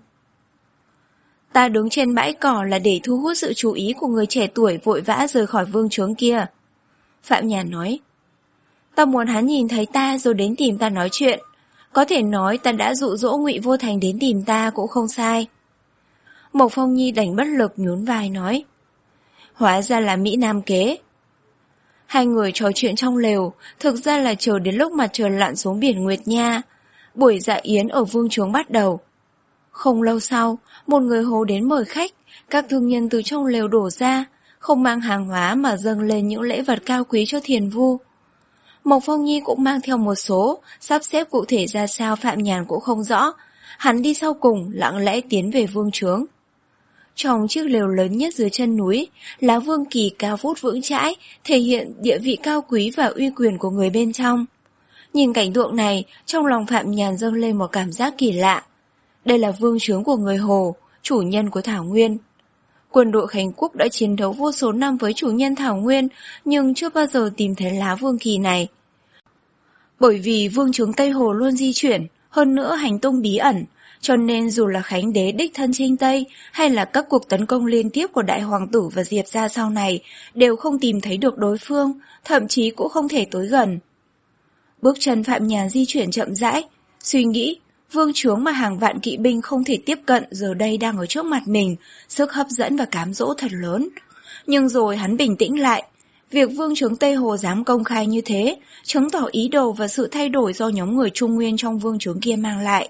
Ta đứng trên bãi cỏ là để thu hút sự chú ý của người trẻ tuổi vội vã rời khỏi vương trướng kia. Phạm Nhàn nói. Ta muốn hắn nhìn thấy ta rồi đến tìm ta nói chuyện. Có thể nói ta đã dụ dỗ Ngụy Vô Thành đến tìm ta cũng không sai. Mộc Phong Nhi đành bất lực nhún vai nói. Hóa ra là Mỹ Nam kế. Hai người trò chuyện trong lều, thực ra là chờ đến lúc mặt trời lặn xuống biển Nguyệt Nha. Buổi dạ yến ở vương trướng bắt đầu. Không lâu sau, một người hồ đến mời khách, các thương nhân từ trong lều đổ ra, không mang hàng hóa mà dâng lên những lễ vật cao quý cho Thiền Vu. Mộc Phong Nhi cũng mang theo một số, sắp xếp cụ thể ra sao Phạm Nhàn cũng không rõ. Hắn đi sau cùng, lặng lẽ tiến về vương trướng. Trong chiếc lều lớn nhất dưới chân núi, lá vương kỳ cao vút vững chãi, thể hiện địa vị cao quý và uy quyền của người bên trong. Nhìn cảnh tượng này, trong lòng Phạm Nhàn dâng lên một cảm giác kỳ lạ. Đây là vương trướng của người Hồ, chủ nhân của Thảo Nguyên. Quân đội Khánh Quốc đã chiến đấu vô số năm với chủ nhân Thảo Nguyên, nhưng chưa bao giờ tìm thấy lá vương kỳ này. Bởi vì vương trướng Tây Hồ luôn di chuyển, hơn nữa hành tung bí ẩn, cho nên dù là Khánh Đế đích thân chinh Tây hay là các cuộc tấn công liên tiếp của Đại Hoàng Tử và Diệp gia sau này đều không tìm thấy được đối phương, thậm chí cũng không thể tới gần. Bước chân Phạm Nhàn di chuyển chậm rãi, suy nghĩ, vương trướng mà hàng vạn kỵ binh không thể tiếp cận giờ đây đang ở trước mặt mình, sức hấp dẫn và cám dỗ thật lớn. Nhưng rồi hắn bình tĩnh lại, việc vương trướng Tây Hồ dám công khai như thế, chứng tỏ ý đồ và sự thay đổi do nhóm người Trung Nguyên trong vương trướng kia mang lại.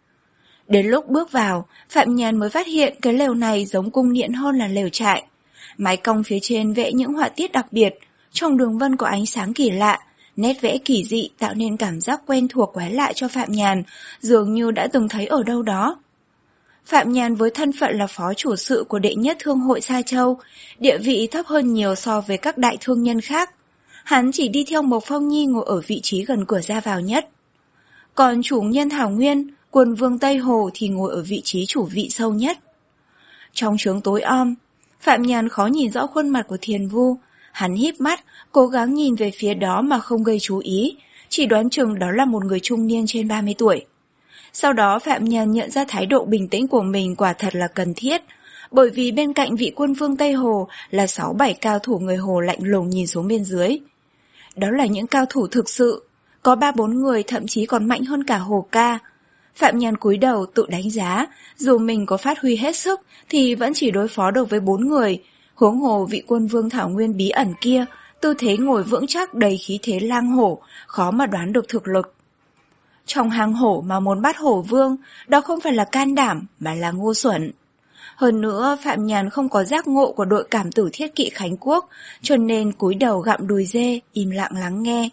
Đến lúc bước vào, Phạm Nhàn mới phát hiện cái lều này giống cung điện hơn là lều trại. Mái cong phía trên vẽ những họa tiết đặc biệt, trong đường vân có ánh sáng kỳ lạ, nét vẽ kỳ dị tạo nên cảm giác quen thuộc quái lạ cho Phạm Nhàn, dường như đã từng thấy ở đâu đó. Phạm Nhàn với thân phận là phó chủ sự của đệ nhất thương hội Sa Châu, địa vị thấp hơn nhiều so với các đại thương nhân khác. Hắn chỉ đi theo Mộc Phong Nhi ngồi ở vị trí gần cửa ra vào nhất. Còn chủ nhân Thảo Nguyên, Quân vương Tây Hồ thì ngồi ở vị trí chủ vị sâu nhất. Trong trướng tối om, Phạm Nhàn khó nhìn rõ khuôn mặt của Thiền Vu. Hắn híp mắt, cố gắng nhìn về phía đó mà không gây chú ý, chỉ đoán chừng đó là một người trung niên trên ba mươi tuổi. Sau đó Phạm Nhàn nhận ra thái độ bình tĩnh của mình quả thật là cần thiết, bởi vì bên cạnh vị quân vương Tây Hồ là sáu bảy cao thủ người Hồ lạnh lùng nhìn xuống bên dưới. Đó là những cao thủ thực sự, có ba bốn người thậm chí còn mạnh hơn cả Hồ Ca. Phạm Nhàn cúi đầu tự đánh giá, dù mình có phát huy hết sức thì vẫn chỉ đối phó được với bốn người, huống hồ vị quân vương Thảo Nguyên bí ẩn kia, tư thế ngồi vững chắc đầy khí thế lang hổ, khó mà đoán được thực lực. Trong hang hổ mà muốn bắt hổ vương, đó không phải là can đảm mà là ngu xuẩn. Hơn nữa, Phạm Nhàn không có giác ngộ của đội cảm tử thiết kỵ Khánh Quốc, cho nên cúi đầu gặm đùi dê, im lặng lắng nghe.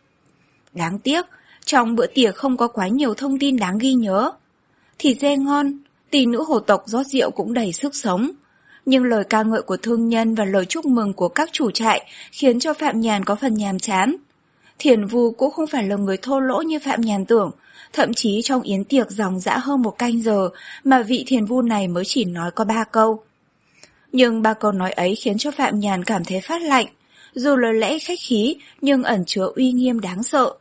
Đáng tiếc, trong bữa tiệc không có quá nhiều thông tin đáng ghi nhớ. Thịt dê ngon, tỷ nữ hồ tộc rót rượu cũng đầy sức sống. Nhưng lời ca ngợi của thương nhân và lời chúc mừng của các chủ trại khiến cho Phạm Nhàn có phần nhàm chán. Thiền Vu cũng không phải là người thô lỗ như Phạm Nhàn tưởng, thậm chí trong yến tiệc dòng dã hơn một canh giờ mà vị Thiền Vu này mới chỉ nói có ba câu. Nhưng ba câu nói ấy khiến cho Phạm Nhàn cảm thấy phát lạnh, dù lời lẽ khách khí nhưng ẩn chứa uy nghiêm đáng sợ.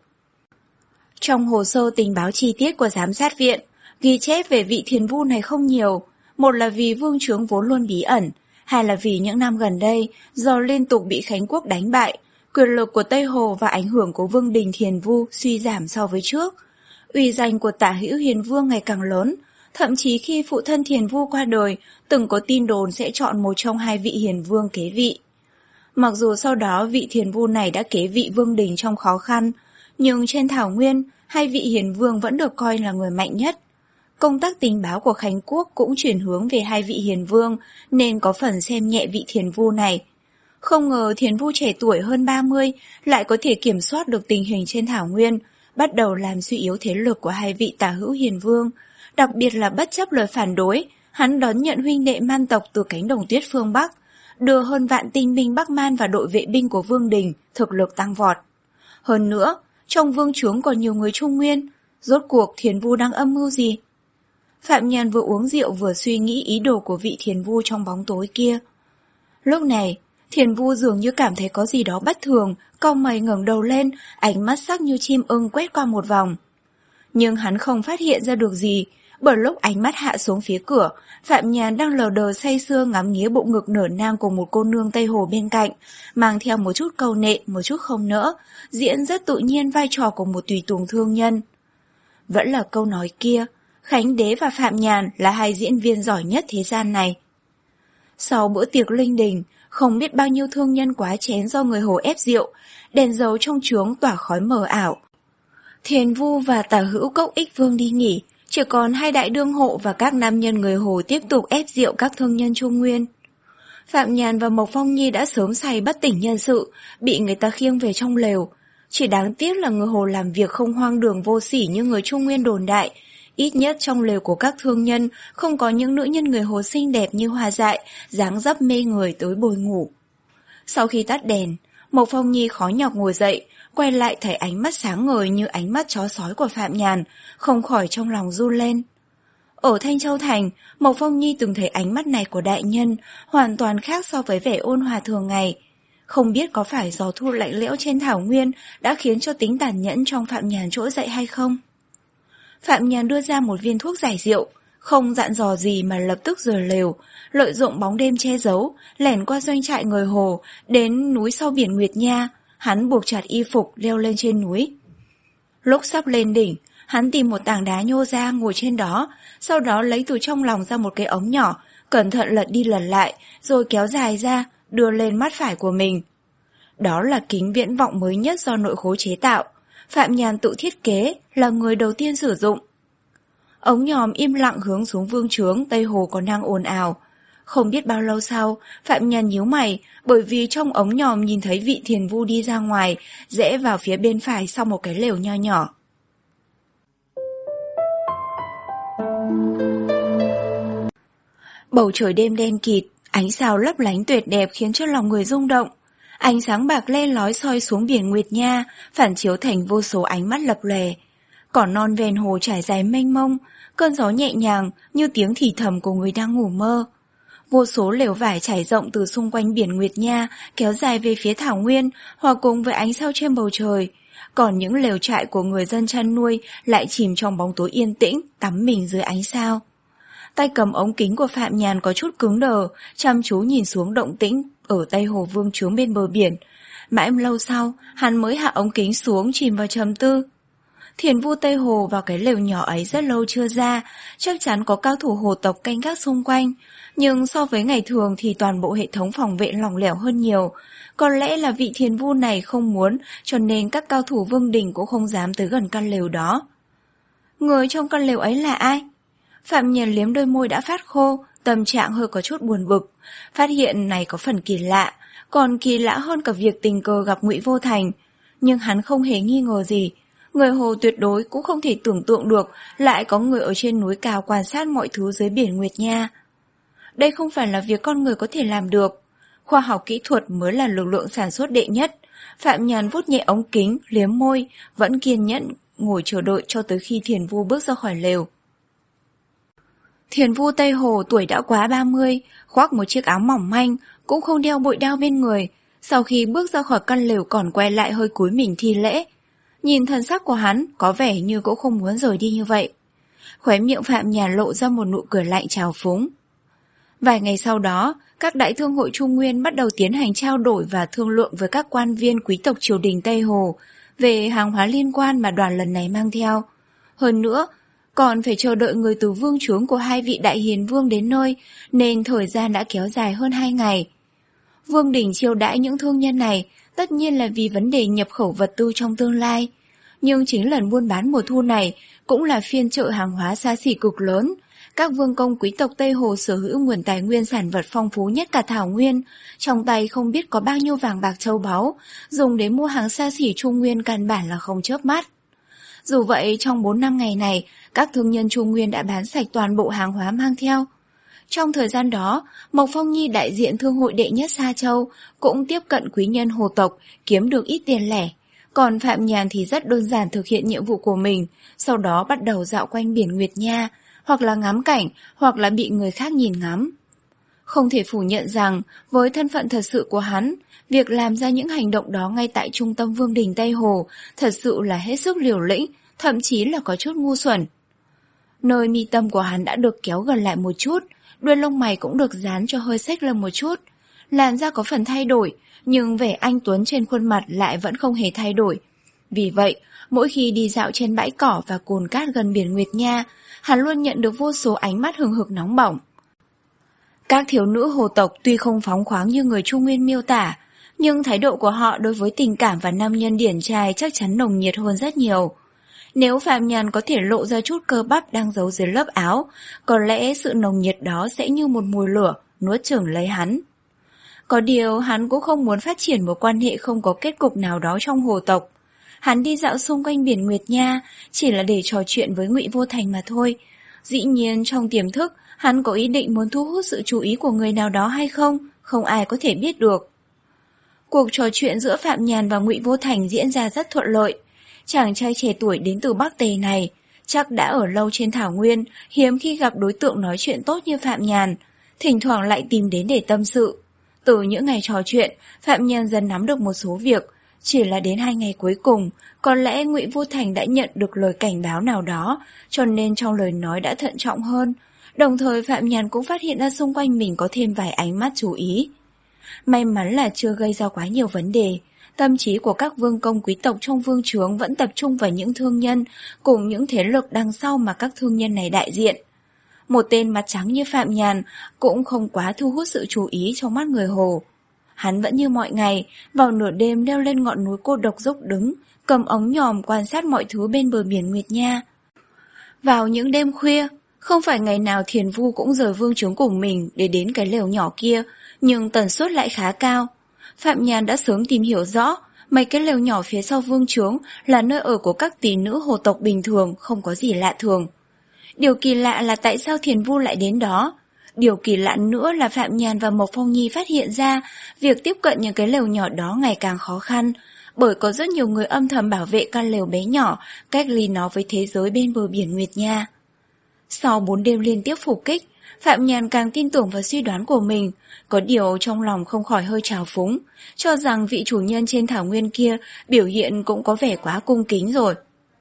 Trong hồ sơ tình báo chi tiết của giám sát viện, ghi chép về vị Thiền Vu này không nhiều, một là vì vương trướng vốn luôn bí ẩn, hai là vì những năm gần đây, do liên tục bị Khánh Quốc đánh bại, quyền lực của Tây Hồ và ảnh hưởng của vương đình Thiền Vu suy giảm so với trước. Uy danh của Tả Hữu Hiền Vương ngày càng lớn, thậm chí khi phụ thân Thiền Vu qua đời, từng có tin đồn sẽ chọn một trong hai vị Hiền Vương kế vị. Mặc dù sau đó vị Thiền Vu này đã kế vị vương đình trong khó khăn, nhưng trên thảo nguyên, hai vị Hiền Vương vẫn được coi là người mạnh nhất. Công tác tình báo của Khánh Quốc cũng chuyển hướng về hai vị Hiền Vương, nên có phần xem nhẹ vị Thiền Vu này. Không ngờ Thiền Vu trẻ tuổi hơn ba mươi lại có thể kiểm soát được tình hình trên thảo nguyên, bắt đầu làm suy yếu thế lực của hai vị Tả Hữu Hiền Vương. Đặc biệt là bất chấp lời phản đối, hắn đón nhận huynh đệ Man tộc từ cánh đồng tuyết phương Bắc, đưa hơn vạn tinh binh Bắc Man và đội vệ binh của vương đình, thực lực tăng vọt. Hơn nữa, trong vương chướng còn nhiều người Trung Nguyên, rốt cuộc Thiền Vu đang âm mưu gì? Phạm Nhàn vừa uống rượu vừa suy nghĩ ý đồ của vị Thiền Vu trong bóng tối kia. Lúc này, Thiền Vu dường như cảm thấy có gì đó bất thường, cau mày ngẩng đầu lên, ánh mắt sắc như chim ưng quét qua một vòng. Nhưng hắn không phát hiện ra được gì, bởi lúc ánh mắt hạ xuống phía cửa, Phạm Nhàn đang lờ đờ say sưa ngắm nghía bộ ngực nở nang của một cô nương Tây Hồ bên cạnh, mang theo một chút câu nệ, một chút không nỡ, diễn rất tự nhiên vai trò của một tùy tùng thương nhân. Vẫn là câu nói kia, Khánh Đế và Phạm Nhàn là hai diễn viên giỏi nhất thế gian này. Sau bữa tiệc linh đình, không biết bao nhiêu thương nhân quá chén do người Hồ ép rượu, đèn dầu trong chướng tỏa khói mờ ảo. Thiền Vu và Tả Hữu Cốc Ích Vương đi nghỉ, chỉ còn hai đại đương hộ và các nam nhân người Hồ tiếp tục ép rượu các thương nhân Trung Nguyên. Phạm Nhàn và Mộc Phong Nhi đã sớm say bất tỉnh nhân sự, bị người ta khiêng về trong lều. Chỉ đáng tiếc là người Hồ làm việc không hoang đường vô sỉ như người Trung Nguyên đồn đại. Ít nhất trong lều của các thương nhân không có những nữ nhân người Hồ xinh đẹp như Hoa Dại, dáng dấp mê người tới bồi ngủ. Sau khi tắt đèn, Mộc Phong Nhi khó nhọc ngồi dậy, quay lại thấy ánh mắt sáng ngời như ánh mắt chó sói của Phạm Nhàn, không khỏi trong lòng run lên. Ở Thanh Châu Thành, Mộc Phong Nhi từng thấy ánh mắt này của đại nhân, hoàn toàn khác so với vẻ ôn hòa thường ngày. Không biết có phải gió thu lạnh lẽo trên thảo nguyên đã khiến cho tính tàn nhẫn trong Phạm Nhàn trỗi dậy hay không? Phạm Nhàn đưa ra một viên thuốc giải rượu, không dặn dò gì mà lập tức rời lều, lợi dụng bóng đêm che giấu, lẻn qua doanh trại người Hồ, đến núi sau biển Nguyệt Nha, hắn buộc chặt y phục leo lên trên núi. Lúc sắp lên đỉnh, hắn tìm một tảng đá nhô ra ngồi trên đó, sau đó lấy từ trong lòng ra một cái ống nhỏ, cẩn thận lật đi lật lại, rồi kéo dài ra, đưa lên mắt phải của mình. Đó là kính viễn vọng mới nhất do nội khối chế tạo. Phạm Nhàn tự thiết kế, là người đầu tiên sử dụng. Ống nhòm im lặng hướng xuống vương trướng, Tây Hồ còn đang ồn ào. Không biết bao lâu sau, Phạm Nhàn nhíu mày, bởi vì trong ống nhòm nhìn thấy vị Thiền Vu đi ra ngoài, rẽ vào phía bên phải sau một cái lều nho nhỏ. Bầu trời đêm đen kịt, ánh sao lấp lánh tuyệt đẹp khiến cho lòng người rung động. Ánh sáng bạc len lói soi xuống biển Nguyệt Nha, phản chiếu thành vô số ánh mắt lập lòe. Cỏ non ven hồ trải dài mênh mông, cơn gió nhẹ nhàng như tiếng thì thầm của người đang ngủ mơ. Vô số lều vải trải rộng từ xung quanh biển Nguyệt Nha, kéo dài về phía thảo nguyên, hòa cùng với ánh sao trên bầu trời. Còn những lều trại của người dân chăn nuôi lại chìm trong bóng tối yên tĩnh, tắm mình dưới ánh sao. Tay cầm ống kính của Phạm Nhàn có chút cứng đờ, chăm chú nhìn xuống động tĩnh ở Tây Hồ vương trướng bên bờ biển. Mãi lâu sau, hắn mới hạ ống kính xuống chìm vào trầm tư. Thiền Vu Tây Hồ vào cái lều nhỏ ấy rất lâu chưa ra, chắc chắn có cao thủ hồ tộc canh gác xung quanh. Nhưng so với ngày thường thì toàn bộ hệ thống phòng vệ lỏng lẻo hơn nhiều. Có lẽ là vị Thiền Vu này không muốn, cho nên các cao thủ vương đình cũng không dám tới gần căn lều đó. Người trong căn lều ấy là ai? Phạm Nhàn liếm đôi môi đã phát khô, tâm trạng hơi có chút buồn bực. Phát hiện này có phần kỳ lạ, còn kỳ lạ hơn cả việc tình cờ gặp Ngụy Vô Thành. Nhưng hắn không hề nghi ngờ gì. Người Hồ tuyệt đối cũng không thể tưởng tượng được lại có người ở trên núi cao quan sát mọi thứ dưới biển Nguyệt Nha. Đây không phải là việc con người có thể làm được. Khoa học kỹ thuật mới là lực lượng sản xuất đệ nhất. Phạm Nhàn vuốt nhẹ ống kính, liếm môi, vẫn kiên nhẫn ngồi chờ đợi cho tới khi Thiền Vu bước ra khỏi lều. Thiền Vu Tây Hồ tuổi đã quá ba mươi, khoác một chiếc áo mỏng manh, cũng không đeo bội đao bên người. Sau khi bước ra khỏi căn lều còn quay lại hơi cúi mình thi lễ. Nhìn thần sắc của hắn, có vẻ như cũng không muốn rời đi như vậy. Khóe miệng Phạm Nhàn lộ ra một nụ cười lạnh trào phúng. Vài ngày sau đó, các đại thương hội Trung Nguyên bắt đầu tiến hành trao đổi và thương lượng với các quan viên quý tộc triều đình Tây Hồ về hàng hóa liên quan mà đoàn lần này mang theo. Hơn nữa, còn phải chờ đợi người từ vương chướng của hai vị đại hiền vương đến nơi, nên thời gian đã kéo dài hơn hai ngày. Vương đình chiêu đãi những thương nhân này tất nhiên là vì vấn đề nhập khẩu vật tư trong tương lai. Nhưng chính lần buôn bán mùa thu này cũng là phiên chợ hàng hóa xa xỉ cực lớn. Các vương công quý tộc Tây Hồ sở hữu nguồn tài nguyên sản vật phong phú nhất cả Thảo Nguyên, trong tay không biết có bao nhiêu vàng bạc châu báu, dùng để mua hàng xa xỉ Trung Nguyên căn bản là không chớp mắt. Dù vậy, trong bốn năm ngày này, các thương nhân Trung Nguyên đã bán sạch toàn bộ hàng hóa mang theo. Trong thời gian đó, Mộc Phong Nhi đại diện thương hội đệ nhất Sa Châu cũng tiếp cận quý nhân hồ tộc, kiếm được ít tiền lẻ. Còn Phạm Nhàn thì rất đơn giản thực hiện nhiệm vụ của mình, sau đó bắt đầu dạo quanh biển Nguyệt Nha, hoặc là ngắm cảnh, hoặc là bị người khác nhìn ngắm. Không thể phủ nhận rằng, với thân phận thật sự của hắn, việc làm ra những hành động đó ngay tại trung tâm vương đình Tây Hồ thật sự là hết sức liều lĩnh, thậm chí là có chút ngu xuẩn. Nơi mi tâm của hắn đã được kéo gần lại một chút, đuôi lông mày cũng được dán cho hơi xếch lên một chút. Làn da có phần thay đổi, nhưng vẻ anh tuấn trên khuôn mặt lại vẫn không hề thay đổi. Vì vậy, mỗi khi đi dạo trên bãi cỏ và cồn cát gần biển Nguyệt Nha, hắn luôn nhận được vô số ánh mắt hừng hực nóng bỏng. Các thiếu nữ hồ tộc tuy không phóng khoáng như người Trung Nguyên miêu tả, nhưng thái độ của họ đối với tình cảm và nam nhân điển trai chắc chắn nồng nhiệt hơn rất nhiều. Nếu Phạm Nhàn có thể lộ ra chút cơ bắp đang giấu dưới lớp áo, có lẽ sự nồng nhiệt đó sẽ như một mùi lửa, nuốt chửng lấy hắn. Có điều hắn cũng không muốn phát triển một quan hệ không có kết cục nào đó trong hồ tộc. Hắn đi dạo xung quanh biển Nguyệt Nha chỉ là để trò chuyện với Ngụy Vô Thành mà thôi. Dĩ nhiên trong tiềm thức, hắn có ý định muốn thu hút sự chú ý của người nào đó hay không, không ai có thể biết được. Cuộc trò chuyện giữa Phạm Nhàn và Ngụy Vô Thành diễn ra rất thuận lợi. Chàng trai trẻ tuổi đến từ Bắc Tề này chắc đã ở lâu trên Thảo Nguyên, hiếm khi gặp đối tượng nói chuyện tốt như Phạm Nhàn, thỉnh thoảng lại tìm đến để tâm sự. Từ những ngày trò chuyện, Phạm Nhàn dần nắm được một số việc. Chỉ là đến hai ngày cuối cùng, có lẽ Ngụy Vô Thành đã nhận được lời cảnh báo nào đó, cho nên trong lời nói đã thận trọng hơn. Đồng thời Phạm Nhàn cũng phát hiện ra xung quanh mình có thêm vài ánh mắt chú ý. May mắn là chưa gây ra quá nhiều vấn đề. Tâm trí của các vương công quý tộc trong vương chướng vẫn tập trung vào những thương nhân cùng những thế lực đằng sau mà các thương nhân này đại diện. Một tên mặt trắng như Phạm Nhàn cũng không quá thu hút sự chú ý trong mắt người Hồ. Hắn vẫn như mọi ngày, vào nửa đêm leo lên ngọn núi cô độc dốc đứng, cầm ống nhòm quan sát mọi thứ bên bờ biển Nguyệt Nha. Vào những đêm khuya, không phải ngày nào Thiền Vu cũng rời vương chướng cùng mình để đến cái lều nhỏ kia, nhưng tần suất lại khá cao. Phạm Nhàn đã sớm tìm hiểu rõ, mấy cái lều nhỏ phía sau vương chướng là nơi ở của các tỷ nữ hồ tộc bình thường, không có gì lạ thường. Điều kỳ lạ là tại sao Thiền Vu lại đến đó. Điều kỳ lạ nữa là Phạm Nhàn và Mộc Phong Nhi phát hiện ra việc tiếp cận những cái lều nhỏ đó ngày càng khó khăn, bởi có rất nhiều người âm thầm bảo vệ căn lều bé nhỏ, cách ly nó với thế giới bên bờ biển Nguyệt Nha. Sau bốn đêm liên tiếp phục kích, Phạm Nhàn càng tin tưởng vào suy đoán của mình, có điều trong lòng không khỏi hơi trào phúng, cho rằng vị chủ nhân trên thảo nguyên kia biểu hiện cũng có vẻ quá cung kính rồi.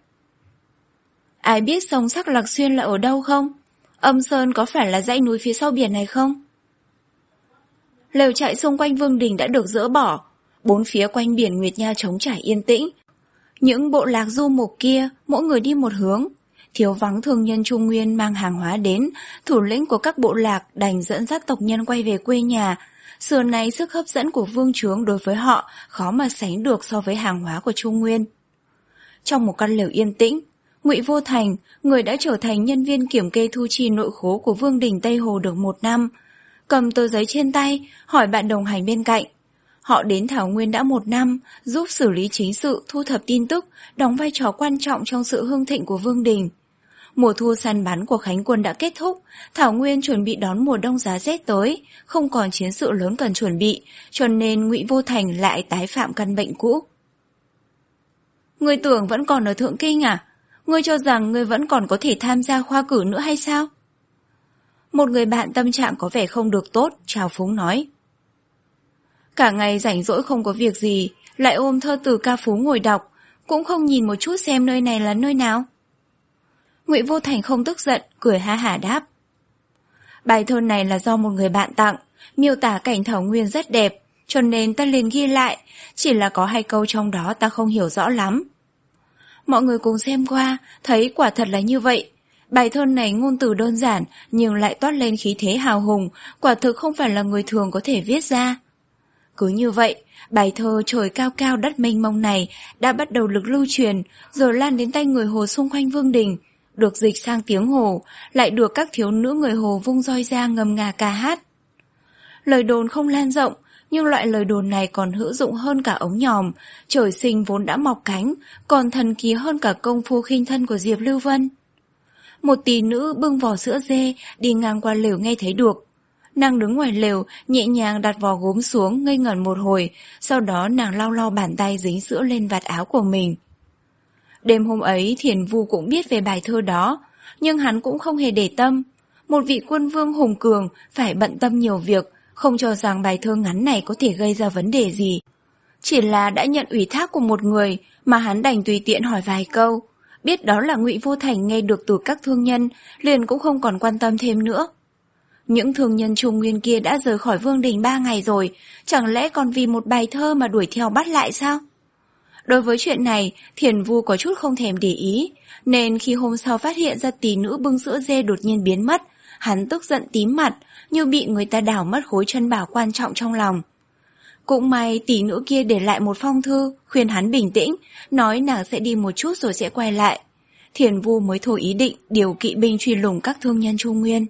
Ai biết sông Sắc Lạc Xuyên là ở đâu không? Âm Sơn có phải là dãy núi phía sau biển này không? Lều trại xung quanh vương đình đã được dỡ bỏ, bốn phía quanh biển Nguyệt Nha trống trải yên tĩnh. Những bộ lạc du mục kia, mỗi người đi một hướng. Thiếu vắng thương nhân Trung Nguyên mang hàng hóa đến, thủ lĩnh của các bộ lạc đành dẫn dắt tộc nhân quay về quê nhà. Xưa nay sức hấp dẫn của vương chướng đối với họ khó mà sánh được so với hàng hóa của Trung Nguyên. Trong một căn lều yên tĩnh, Ngụy Vô Thành, người đã trở thành nhân viên kiểm kê thu chi nội khố của vương đình Tây Hồ được một năm, cầm tờ giấy trên tay, hỏi bạn đồng hành bên cạnh. Họ đến Thảo Nguyên đã một năm, giúp xử lý chính sự, thu thập tin tức, đóng vai trò quan trọng trong sự hưng thịnh của vương đình. Mùa thu săn bắn của Khánh Quân đã kết thúc, Thảo Nguyên chuẩn bị đón mùa đông giá rét tới, không còn chiến sự lớn cần chuẩn bị, cho nên Ngụy Vô Thành lại tái phạm căn bệnh cũ. Ngươi tưởng vẫn còn ở Thượng Kinh à? Ngươi cho rằng ngươi vẫn còn có thể tham gia khoa cử nữa hay sao? Một người bạn tâm trạng có vẻ không được tốt, trào phúng nói. Cả ngày rảnh rỗi không có việc gì, lại ôm thơ từ ca phú ngồi đọc, cũng không nhìn một chút xem nơi này là nơi nào. Ngụy Vô Thành không tức giận, cười ha hả đáp. Bài thơ này là do một người bạn tặng, miêu tả cảnh Thảo Nguyên rất đẹp, cho nên ta liền ghi lại, chỉ là có hai câu trong đó ta không hiểu rõ lắm. Mọi người cùng xem qua, thấy quả thật là như vậy. Bài thơ này ngôn từ đơn giản nhưng lại toát lên khí thế hào hùng, quả thực không phải là người thường có thể viết ra. Cứ như vậy, bài thơ Trời cao cao đất mênh mông này đã bắt đầu được lưu truyền, rồi lan đến tay người Hồ xung quanh Vương đình, được dịch sang tiếng Hồ, lại được các thiếu nữ người Hồ vung roi ra ngâm nga ca hát. Lời đồn không lan rộng, nhưng loại lời đồn này còn hữu dụng hơn cả ống nhòm, trời sinh vốn đã mọc cánh, còn thần kỳ hơn cả công phu khinh thân của Diệp Lưu Vân. Một tỷ nữ bưng vò sữa dê đi ngang qua lều nghe thấy được. Nàng đứng ngoài lều, nhẹ nhàng đặt vò gốm xuống, ngây ngẩn một hồi, sau đó nàng lau lau bàn tay dính sữa lên vạt áo của mình. Đêm hôm ấy Thiền Vu cũng biết về bài thơ đó, nhưng hắn cũng không hề để tâm. Một vị quân vương hùng cường phải bận tâm nhiều việc, không cho rằng bài thơ ngắn này có thể gây ra vấn đề gì. Chỉ là đã nhận ủy thác của một người mà hắn đành tùy tiện hỏi vài câu. Biết đó là Ngụy Vô Thành nghe được từ các thương nhân, liền cũng không còn quan tâm thêm nữa. Những thương nhân Trung Nguyên kia đã rời khỏi Vương đình ba ngày rồi, chẳng lẽ còn vì một bài thơ mà đuổi theo bắt lại sao? Đối với chuyện này, Thiền Vu có chút không thèm để ý, nên khi hôm sau phát hiện ra tỷ nữ bưng sữa dê đột nhiên biến mất, hắn tức giận tím mặt, như bị người ta đảo mất khối chân bảo quan trọng trong lòng. Cũng may tỷ nữ kia để lại một phong thư, khuyên hắn bình tĩnh, nói nàng sẽ đi một chút rồi sẽ quay lại. Thiền Vu mới thôi ý định điều kỵ binh truy lùng các thương nhân Trung Nguyên.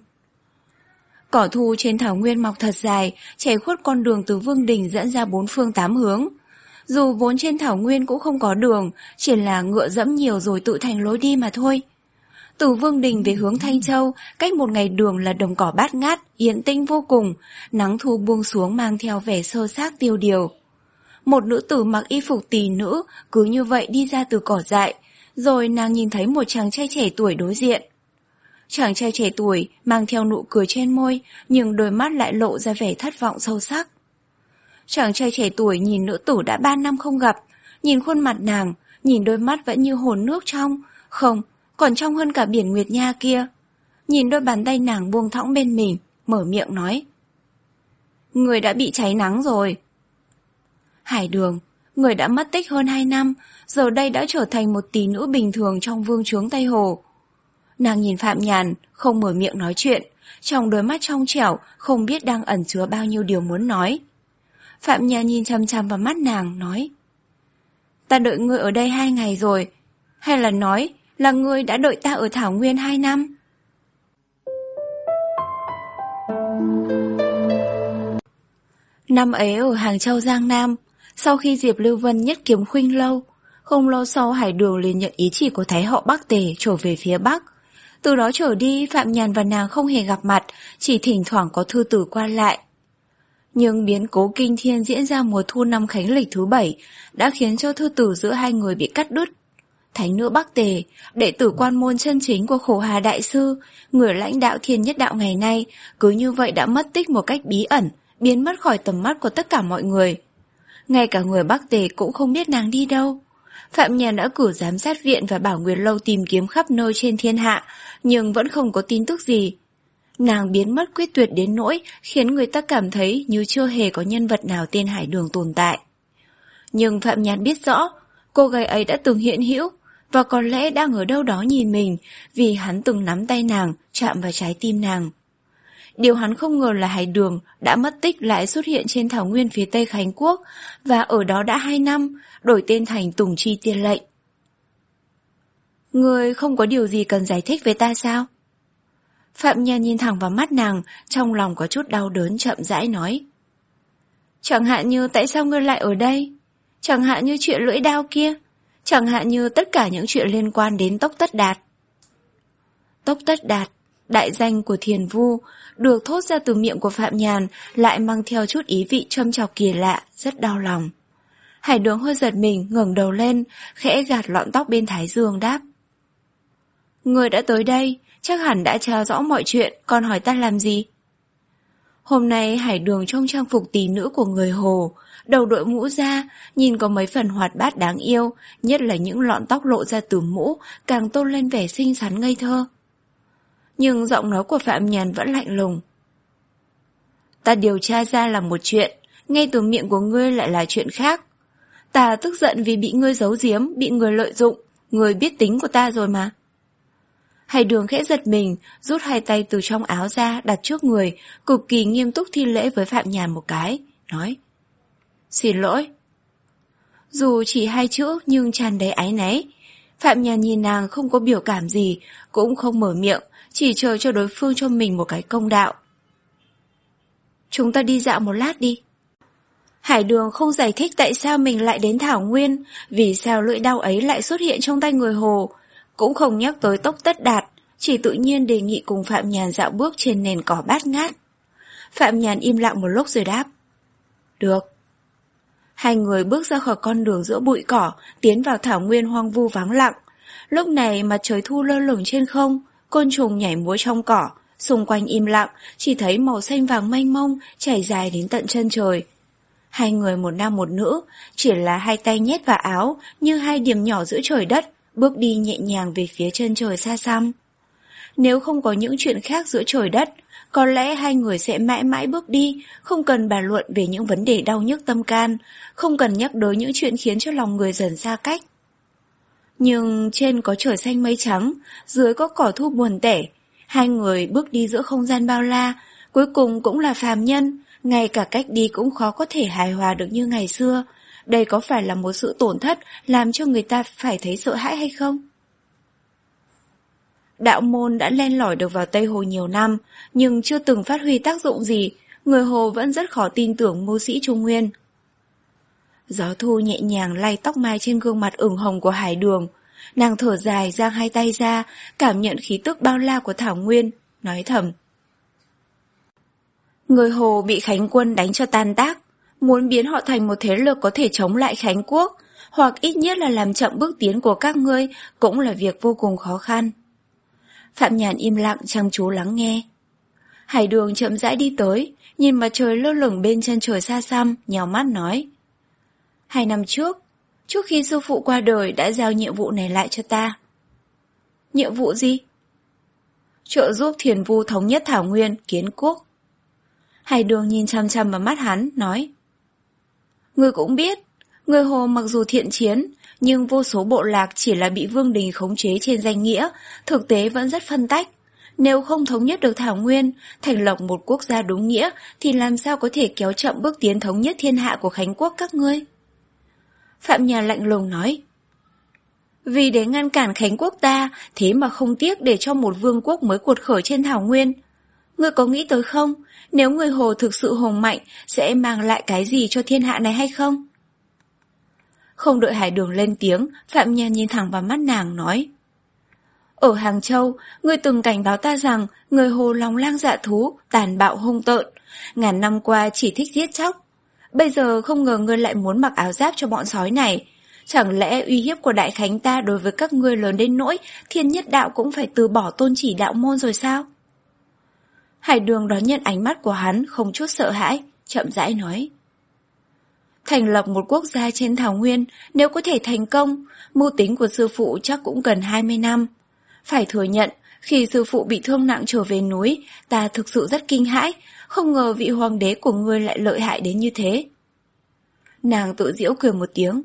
Cỏ thu trên thảo nguyên mọc thật dài, chảy khuất con đường từ Vương đình dẫn ra bốn phương tám hướng. Dù vốn trên thảo nguyên cũng không có đường, chỉ là ngựa dẫm nhiều rồi tự thành lối đi mà thôi. Từ Vương đình về hướng Thanh Châu, cách một ngày đường là đồng cỏ bát ngát, yên tĩnh vô cùng, nắng thu buông xuống mang theo vẻ sơ xác tiêu điều. Một nữ tử mặc y phục tỳ nữ cứ như vậy đi ra từ cỏ dại, rồi nàng nhìn thấy một chàng trai trẻ tuổi đối diện. Chàng trai trẻ tuổi mang theo nụ cười trên môi, nhưng đôi mắt lại lộ ra vẻ thất vọng sâu sắc. Chàng trai trẻ tuổi nhìn nữ tử đã ba năm không gặp, nhìn khuôn mặt nàng, nhìn đôi mắt vẫn như hồn nước trong, không, còn trong hơn cả biển Nguyệt Nha kia. Nhìn đôi bàn tay nàng buông thõng bên mình, mở miệng nói: Người đã bị cháy nắng rồi. Hải Đường, người đã mất tích hơn hai năm, giờ đây đã trở thành một tỷ nữ bình thường trong vương trướng Tây Hồ. Nàng nhìn Phạm Nhàn, không mở miệng nói chuyện, trong đôi mắt trong trẻo không biết đang ẩn chứa bao nhiêu điều muốn nói. Phạm Nhàn nhìn chằm chằm vào mắt nàng, nói: Ta đợi ngươi ở đây hai ngày rồi, hay là nói là ngươi đã đợi ta ở Thảo Nguyên hai năm? Năm ấy ở Hàng Châu Giang Nam, sau khi Diệp Lưu Vân nhất kiếm khuynh lâu, không lâu sau Hải Đường liền nhận ý chỉ của Thái hậu Bắc Tề trở về phía Bắc. Từ đó trở đi, Phạm Nhàn và nàng không hề gặp mặt, chỉ thỉnh thoảng có thư tử qua lại. Nhưng biến cố kinh thiên diễn ra mùa thu năm Khánh Lịch thứ bảy đã khiến cho thư tử giữa hai người bị cắt đứt. Thánh nữ Bắc Tề, đệ tử quan môn chân chính của Khổ Hà Đại Sư, người lãnh đạo Thiên Nhất Đạo ngày nay, cứ như vậy đã mất tích một cách bí ẩn, biến mất khỏi tầm mắt của tất cả mọi người. Ngay cả người Bắc Tề cũng không biết nàng đi đâu. Phạm Nhàn đã cử giám sát viện và Bảo Nguyệt Lâu tìm kiếm khắp nơi trên thiên hạ, nhưng vẫn không có tin tức gì. Nàng biến mất quyết tuyệt đến nỗi khiến người ta cảm thấy như chưa hề có nhân vật nào tên Hải Đường tồn tại. Nhưng Phạm Nhàn biết rõ, cô gái ấy đã từng hiện hữu, và có lẽ đang ở đâu đó nhìn mình, vì hắn từng nắm tay nàng, chạm vào trái tim nàng. Điều hắn không ngờ là Hải Đường đã mất tích lại xuất hiện trên thảo nguyên phía tây Khánh Quốc, và ở đó đã hai năm, đổi tên thành Tùng Chi Tiên Lệnh. Ngươi không có điều gì cần giải thích với ta sao? Phạm Nhàn nhìn thẳng vào mắt nàng, trong lòng có chút đau đớn, chậm rãi nói: Chẳng hạn như tại sao ngươi lại ở đây? Chẳng hạn như chuyện lưỡi đao kia? Chẳng hạn như tất cả những chuyện liên quan đến Tốc Tất Đạt? Tốc Tất Đạt, đại danh của Thiền Vu, được thốt ra từ miệng của Phạm Nhàn, lại mang theo chút ý vị châm chọc kỳ lạ, rất đau lòng. Hải Đường hơi giật mình, ngẩng đầu lên, khẽ gạt lọn tóc bên thái dương, đáp: Người đã tới đây, chắc hẳn đã tra rõ mọi chuyện, còn hỏi ta làm gì? Hôm nay Hải Đường trong trang phục tỷ nữ của người Hồ, đầu đội mũ ra, nhìn có mấy phần hoạt bát đáng yêu, nhất là những lọn tóc lộ ra từ mũ, càng tôn lên vẻ xinh xắn ngây thơ. Nhưng giọng nói của Phạm Nhàn vẫn lạnh lùng. Ta điều tra ra là một chuyện, ngay từ miệng của ngươi lại là chuyện khác. Ta tức giận vì bị ngươi giấu giếm, bị người lợi dụng, Người biết tính của ta rồi mà. Hải Đường khẽ giật mình, rút hai tay từ trong áo ra đặt trước người, cực kỳ nghiêm túc thi lễ với Phạm Nhàn một cái, nói: Xin lỗi. Dù chỉ hai chữ nhưng tràn đầy áy náy. Phạm Nhàn nhìn nàng không có biểu cảm gì, cũng không mở miệng, chỉ chờ cho đối phương cho mình một cái công đạo. Chúng ta đi dạo một lát đi. Hải Đường không giải thích tại sao mình lại đến Thảo Nguyên, vì sao lưỡi đao ấy lại xuất hiện trong tay người Hồ, cũng không nhắc tới Tốc Tất Đạt, chỉ tự nhiên đề nghị cùng Phạm Nhàn dạo bước trên nền cỏ bát ngát. Phạm Nhàn im lặng một lúc rồi đáp: Được. Hai người bước ra khỏi con đường giữa bụi cỏ, tiến vào Thảo Nguyên hoang vu vắng lặng. Lúc này mặt trời thu lơ lửng trên không, côn trùng nhảy múa trong cỏ, xung quanh im lặng, chỉ thấy màu xanh vàng mênh mông trải dài đến tận chân trời. Hai người một nam một nữ, chỉ là hai tay nhét vào áo như hai điểm nhỏ giữa trời đất, bước đi nhẹ nhàng về phía chân trời xa xăm. Nếu không có những chuyện khác giữa trời đất, có lẽ hai người sẽ mãi mãi bước đi, không cần bàn luận về những vấn đề đau nhức tâm can, không cần nhắc tới những chuyện khiến cho lòng người dần xa cách. Nhưng trên có trời xanh mây trắng, dưới có cỏ thu buồn tẻ, hai người bước đi giữa không gian bao la, cuối cùng cũng là phàm nhân, ngay cả cách đi cũng khó có thể hài hòa được như ngày xưa. Đây có phải là một sự tổn thất làm cho người ta phải thấy sợ hãi hay không? Đạo môn đã len lỏi được vào Tây Hồ nhiều năm, nhưng chưa từng phát huy tác dụng gì, người Hồ vẫn rất khó tin tưởng mưu sĩ Trung Nguyên. Gió thu nhẹ nhàng lay tóc mai trên gương mặt ửng hồng của Hải Đường. Nàng thở dài giang hai tay ra, cảm nhận khí tức bao la của Thảo Nguyên, nói thầm: Người Hồ bị Khánh quân đánh cho tan tác, muốn biến họ thành một thế lực có thể chống lại Khánh quốc, hoặc ít nhất là làm chậm bước tiến của các ngươi, cũng là việc vô cùng khó khăn. Phạm Nhàn im lặng chăm chú lắng nghe. Hải Đường chậm rãi đi tới, nhìn mặt trời lơ lửng bên chân trời xa xăm, nhào mắt nói: Hai năm trước, trước khi sư phụ qua đời đã giao nhiệm vụ này lại cho ta. Nhiệm vụ gì? Trợ giúp Thiền Vu thống nhất Thảo Nguyên, kiến quốc. Hải Đường nhìn chăm chăm vào mắt hắn, nói: Ngươi cũng biết, người Hồ mặc dù thiện chiến, nhưng vô số bộ lạc chỉ là bị Vương Đình khống chế trên danh nghĩa, thực tế vẫn rất phân tách. Nếu không thống nhất được Thảo Nguyên, thành lập một quốc gia đúng nghĩa, thì làm sao có thể kéo chậm bước tiến thống nhất thiên hạ của Khánh quốc các ngươi? Phạm Nhàn lạnh lùng nói: Vì để ngăn cản Khánh quốc ta, thế mà không tiếc để cho một vương quốc mới cuột khởi trên Thảo Nguyên. Ngươi có nghĩ tới không, nếu người Hồ thực sự hùng mạnh, sẽ mang lại cái gì cho thiên hạ này hay không? Không đợi Hải Đường lên tiếng, Phạm Nhàn nhìn thẳng vào mắt nàng nói: Ở Hàng Châu, ngươi từng cảnh báo ta rằng người Hồ lòng lang dạ thú, tàn bạo hung tợn, ngàn năm qua chỉ thích giết chóc. Bây giờ không ngờ ngươi lại muốn mặc áo giáp cho bọn sói này. Chẳng lẽ uy hiếp của Đại Khánh ta đối với các ngươi lớn đến nỗi Thiên Nhất Đạo cũng phải từ bỏ tôn chỉ đạo môn rồi sao? Hải Đường đón nhận ánh mắt của hắn không chút sợ hãi, chậm rãi nói: Thành lập một quốc gia trên Thảo Nguyên, nếu có thể thành công, mưu tính của sư phụ chắc cũng gần hai mươi năm. Phải thừa nhận, khi sư phụ bị thương nặng trở về núi, ta thực sự rất kinh hãi, không ngờ vị hoàng đế của ngươi lại lợi hại đến như thế. Nàng tự giễu cười một tiếng.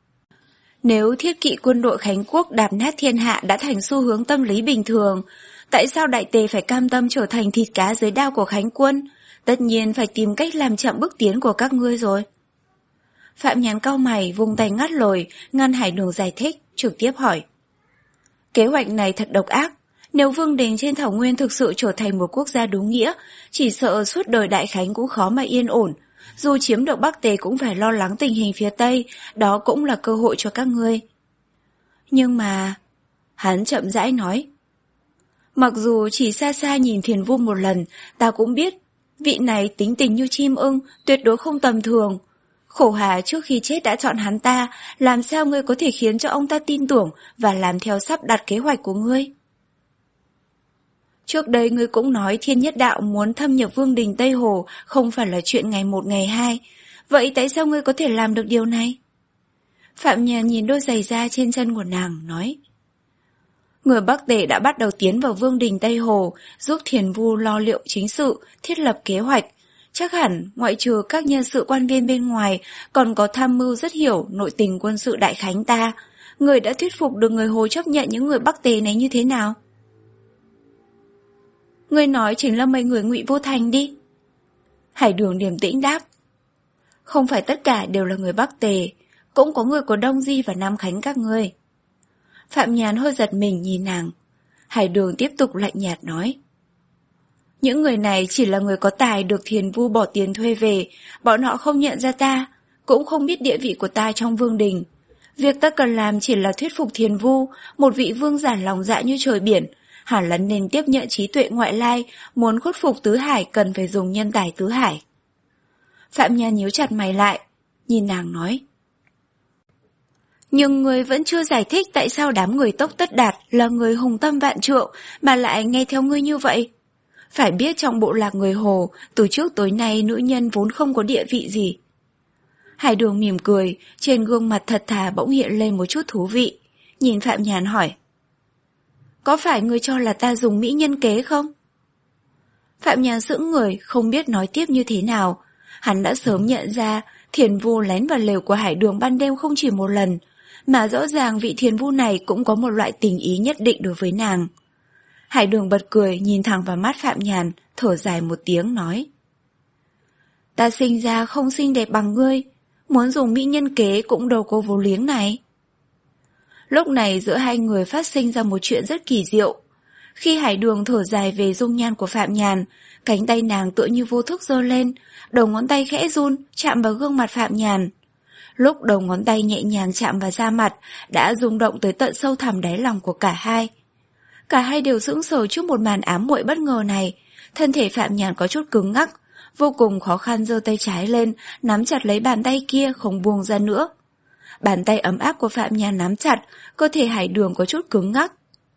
Nếu thiết kỵ quân đội Khánh quốc đạp nát thiên hạ đã thành xu hướng tâm lý bình thường, tại sao đại tề phải cam tâm trở thành thịt cá dưới đao của Khánh quân? Tất nhiên phải tìm cách làm chậm bước tiến của các ngươi rồi. Phạm Nhàn cau mày vung tay ngắt lời, ngăn Hải Đường giải thích, trực tiếp hỏi: Kế hoạch này thật độc ác. Nếu Vương Đình trên Thảo Nguyên thực sự trở thành một quốc gia đúng nghĩa, chỉ sợ suốt đời Đại Khánh cũng khó mà yên ổn. Dù chiếm được Bắc Tề cũng phải lo lắng tình hình phía Tây, đó cũng là cơ hội cho các ngươi. Nhưng mà... Hắn chậm rãi nói: Mặc dù chỉ xa xa nhìn Thiền Vu một lần, ta cũng biết, vị này tính tình như chim ưng, tuyệt đối không tầm thường. Khổ Hà trước khi chết đã chọn hắn ta, làm sao ngươi có thể khiến cho ông ta tin tưởng và làm theo sắp đặt kế hoạch của ngươi? Trước đây ngươi cũng nói Thiên Nhất Đạo muốn thâm nhập Vương Đình Tây Hồ không phải là chuyện ngày một ngày hai. Vậy tại sao ngươi có thể làm được điều này? Phạm Nhàn nhìn đôi giày da trên chân của nàng, nói: Người Bắc Tề đã bắt đầu tiến vào Vương Đình Tây Hồ, giúp Thiền Vu lo liệu chính sự, thiết lập kế hoạch. Chắc hẳn, ngoại trừ các nhân sự quan viên bên ngoài, còn có tham mưu rất hiểu nội tình quân sự Đại Khánh ta. Người đã thuyết phục được người Hồ chấp nhận những người Bắc Tề này như thế nào? Người nói chính là mấy người Ngụy Vô Thành đi. Hải Đường điềm tĩnh đáp. Không phải tất cả đều là người Bắc Tề, cũng có người của Đông Di và Nam Khánh các ngươi. Phạm Nhàn hơi giật mình nhìn nàng. Hải Đường tiếp tục lạnh nhạt nói. Những người này chỉ là người có tài được Thiền Vu bỏ tiền thuê về, bọn họ không nhận ra ta, cũng không biết địa vị của ta trong vương đình. Việc ta cần làm chỉ là thuyết phục Thiền Vu, một vị vương giả lòng dạ như trời biển, hẳn là nên tiếp nhận trí tuệ ngoại lai, muốn khuất phục tứ hải cần phải dùng nhân tài tứ hải. Phạm Nhàn nhíu chặt mày lại, nhìn nàng nói. Nhưng người vẫn chưa giải thích tại sao đám người Tốc Tất Đạt là người hùng tâm vạn trượng mà lại nghe theo ngươi như vậy. Phải biết trong bộ lạc người Hồ, từ trước tối nay nữ nhân vốn không có địa vị gì. Hải Đường mỉm cười, trên gương mặt thật thà bỗng hiện lên một chút thú vị. Nhìn Phạm Nhàn hỏi. Có phải ngươi cho là ta dùng mỹ nhân kế không? Phạm Nhàn sững người, không biết nói tiếp như thế nào. Hắn đã sớm nhận ra Thiền Vu lén vào lều của Hải Đường ban đêm không chỉ một lần, mà rõ ràng vị Thiền Vu này cũng có một loại tình ý nhất định đối với nàng. Hải Đường bật cười nhìn thẳng vào mắt Phạm Nhàn, thở dài một tiếng nói. Ta sinh ra không xinh đẹp bằng ngươi, muốn dùng mỹ nhân kế cũng đâu có vô liếng này. Lúc này giữa hai người phát sinh ra một chuyện rất kỳ diệu. Khi Hải Đường thở dài về dung nhan của Phạm Nhàn, cánh tay nàng tựa như vô thức giơ lên, đầu ngón tay khẽ run, chạm vào gương mặt Phạm Nhàn. Lúc đầu ngón tay nhẹ nhàng chạm vào da mặt, đã rung động tới tận sâu thẳm đáy lòng của cả hai. Cả hai đều sững sờ trước một màn ám muội bất ngờ này. Thân thể Phạm Nhàn có chút cứng ngắc, vô cùng khó khăn giơ tay trái lên, nắm chặt lấy bàn tay kia không buông ra nữa. Bàn tay ấm áp của Phạm Nhàn nắm chặt, cơ thể Hải Đường có chút cứng ngắc.